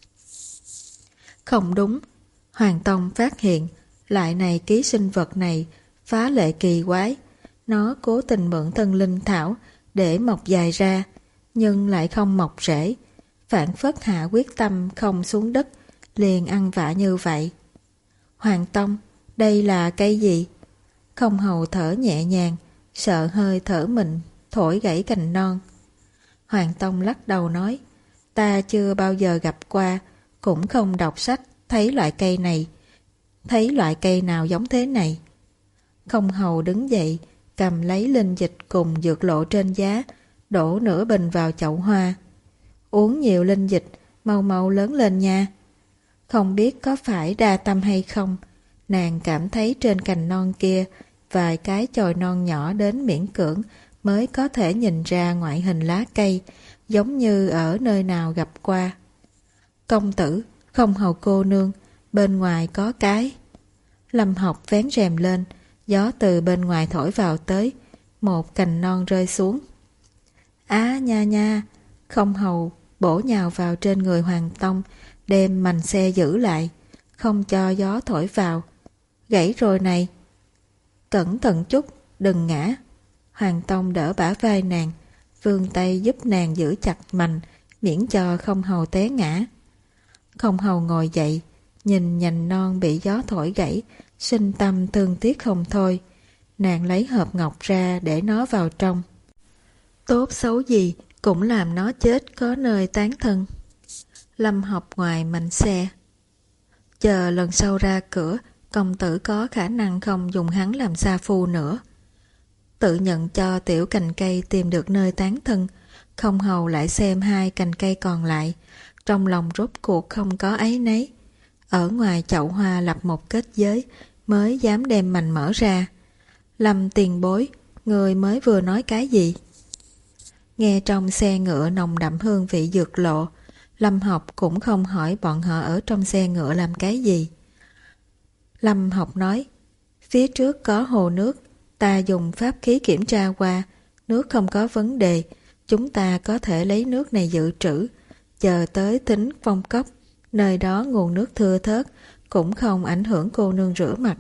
Không đúng, Hoàng Tông phát hiện loại này ký sinh vật này phá lệ kỳ quái. Nó cố tình mượn thân linh thảo để mọc dài ra, nhưng lại không mọc rễ. Phản phất hạ quyết tâm không xuống đất, liền ăn vạ như vậy. Hoàng Tông, đây là cây gì? Không hầu thở nhẹ nhàng, sợ hơi thở mình, thổi gãy cành non. Hoàng Tông lắc đầu nói, ta chưa bao giờ gặp qua, cũng không đọc sách, thấy loại cây này. Thấy loại cây nào giống thế này? Không hầu đứng dậy, cầm lấy linh dịch cùng dược lộ trên giá, đổ nửa bình vào chậu hoa. Uống nhiều linh dịch, mau mau lớn lên nha. Không biết có phải đa tâm hay không, nàng cảm thấy trên cành non kia vài cái chồi non nhỏ đến miễn cưỡng mới có thể nhìn ra ngoại hình lá cây, giống như ở nơi nào gặp qua. Công tử, không hầu cô nương, bên ngoài có cái. Lâm Học vén rèm lên, gió từ bên ngoài thổi vào tới, một cành non rơi xuống. Á nha nha, không hầu bổ nhào vào trên người Hoàng Tông, đem mành xe giữ lại, không cho gió thổi vào. Gãy rồi này. Cẩn thận chút, đừng ngã. Hoàng Tông đỡ bả vai nàng, vươn tay giúp nàng giữ chặt mành, miễn cho không hầu té ngã. Không hầu ngồi dậy, nhìn nhành non bị gió thổi gãy, sinh tâm thương tiếc không thôi. Nàng lấy hộp ngọc ra để nó vào trong. Tốt xấu gì cũng làm nó chết có nơi tán thân. Lâm Học ngoài mành xe. Chờ lần sau ra cửa, công tử có khả năng không dùng hắn làm sa phu nữa. Tự nhận cho tiểu cành cây tìm được nơi tán thân, không hầu lại xem hai cành cây còn lại, trong lòng rốt cuộc không có áy nấy. Ở ngoài chậu hoa lập một kết giới, mới dám đem mành mở ra. Lâm tiền bối, người mới vừa nói cái gì? Nghe trong xe ngựa nồng đậm hương vị dược lộ, Lâm Học cũng không hỏi bọn họ ở trong xe ngựa làm cái gì. Lâm Học nói, phía trước có hồ nước, ta dùng pháp khí kiểm tra qua, nước không có vấn đề, chúng ta có thể lấy nước này dự trữ, chờ tới Thính Phong Cốc, nơi đó nguồn nước thưa thớt, cũng không ảnh hưởng cô nương rửa mặt.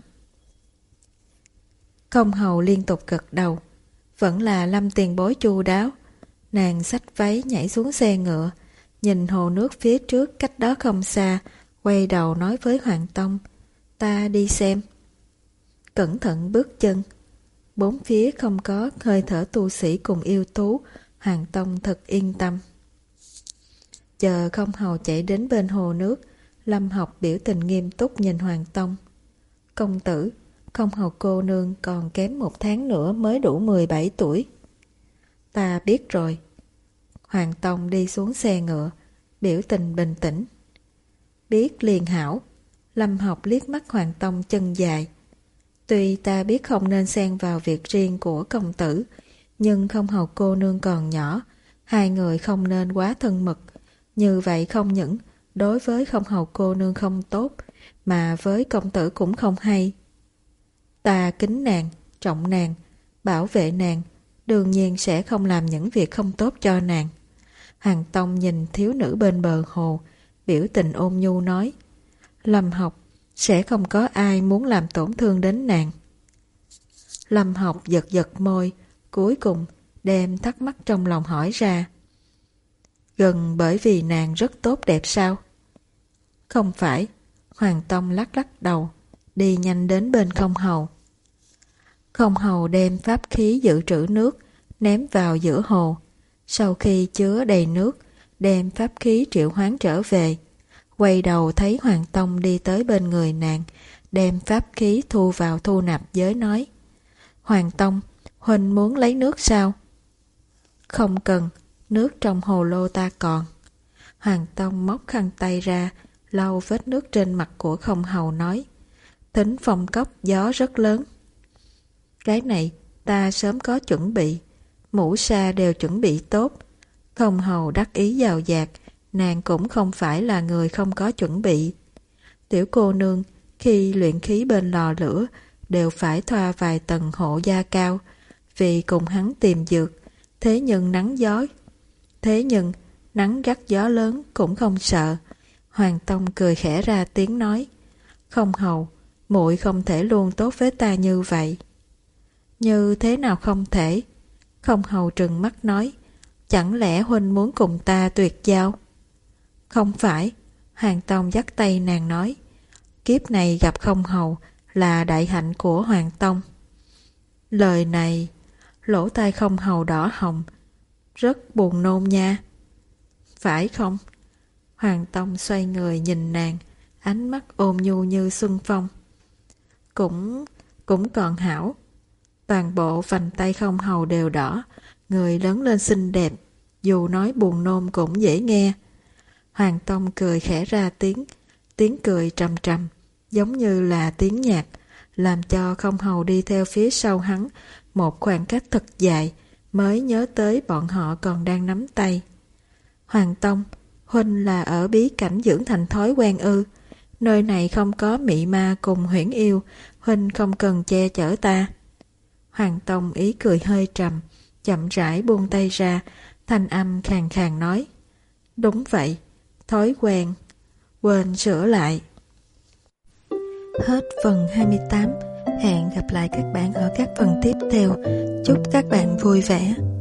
Công hầu liên tục gật đầu, vẫn là Lâm tiền bối chu đáo. Nàng xách váy nhảy xuống xe ngựa, nhìn hồ nước phía trước cách đó không xa, quay đầu nói với Hoàng Tông, ta đi xem. Cẩn thận bước chân, bốn phía không có hơi thở tu sĩ cùng yêu thú, Hoàng Tông thật yên tâm. Chờ không hầu chạy đến bên hồ nước, Lâm Học biểu tình nghiêm túc nhìn Hoàng Tông. Công tử, không hầu cô nương còn kém một tháng nữa mới đủ mười bảy tuổi. Ta biết rồi. Hoàng Tông đi xuống xe ngựa, biểu tình bình tĩnh. Biết liền hảo. Lâm Học liếc mắt Hoàng Tông chân dài. Tuy ta biết không nên xen vào việc riêng của công tử, nhưng không hầu cô nương còn nhỏ, hai người không nên quá thân mật. Như vậy không những đối với không hầu cô nương không tốt, mà với công tử cũng không hay. Ta kính nàng, trọng nàng, bảo vệ nàng, đương nhiên sẽ không làm những việc không tốt cho nàng. Hoàng Tông nhìn thiếu nữ bên bờ hồ, biểu tình ôn nhu nói, Lâm Học, sẽ không có ai muốn làm tổn thương đến nàng. Lâm Học giật giật môi, cuối cùng đem thắc mắc trong lòng hỏi ra. Gần bởi vì nàng rất tốt đẹp sao? Không phải, Hoàng Tông lắc lắc đầu, đi nhanh đến bên Không Hầu. Không Hầu đem pháp khí dự trữ nước ném vào giữa hồ. Sau khi chứa đầy nước, đem pháp khí triệu hoán trở về. Quay đầu thấy Hoàng Tông đi tới bên người nàng, đem pháp khí thu vào thu nạp giới nói: Hoàng Tông, huynh muốn lấy nước sao? Không cần, nước trong hồ lô ta còn. Hoàng Tông móc khăn tay ra, lau vết nước trên mặt của Không Hầu nói: Thính Phong Cốc gió rất lớn. Cái này ta sớm có chuẩn bị, mũ sa đều chuẩn bị tốt. Không Hầu đắc ý giàu dạt, nàng cũng không phải là người không có chuẩn bị. Tiểu cô nương khi luyện khí bên lò lửa đều phải thoa vài tầng hộ da cao, vì cùng hắn tìm dược. Thế nhưng nắng gió, thế nhưng nắng gắt gió lớn cũng không sợ. Hoàng Tông cười khẽ ra tiếng nói: Không Hầu, muội không thể luôn tốt với ta như vậy. Như thế nào không thể? Không Hầu trừng mắt nói: Chẳng lẽ huynh muốn cùng ta tuyệt giao? Không phải. Hoàng Tông dắt tay nàng nói: Kiếp này gặp Không Hầu là đại hạnh của Hoàng Tông. Lời này, lỗ tai Không Hầu đỏ hồng, rất buồn nôn nha. Phải không? Hoàng Tông xoay người nhìn nàng, ánh mắt ôn nhu như xuân phong. Cũng, cũng còn hảo. Toàn bộ vành tay Không Hầu đều đỏ, người lớn lên xinh đẹp, dù nói buồn nôn cũng dễ nghe. Hoàng Tông cười khẽ ra tiếng, tiếng cười trầm trầm, giống như là tiếng nhạc, làm cho Không Hầu đi theo phía sau hắn một khoảng cách thật dài, mới nhớ tới bọn họ còn đang nắm tay. Hoàng Tông, huynh là ở bí cảnh dưỡng thành thói quen ư? Nơi này không có mị ma cùng huyễn yêu, huynh không cần che chở ta. Hoàng Tông ý cười hơi trầm, chậm rãi buông tay ra, thanh âm khàn khàn nói: Đúng vậy, thói quen, quên sửa lại. Hết phần hai mươi tám. Hẹn gặp lại các bạn ở các phần tiếp theo. Chúc các bạn vui vẻ.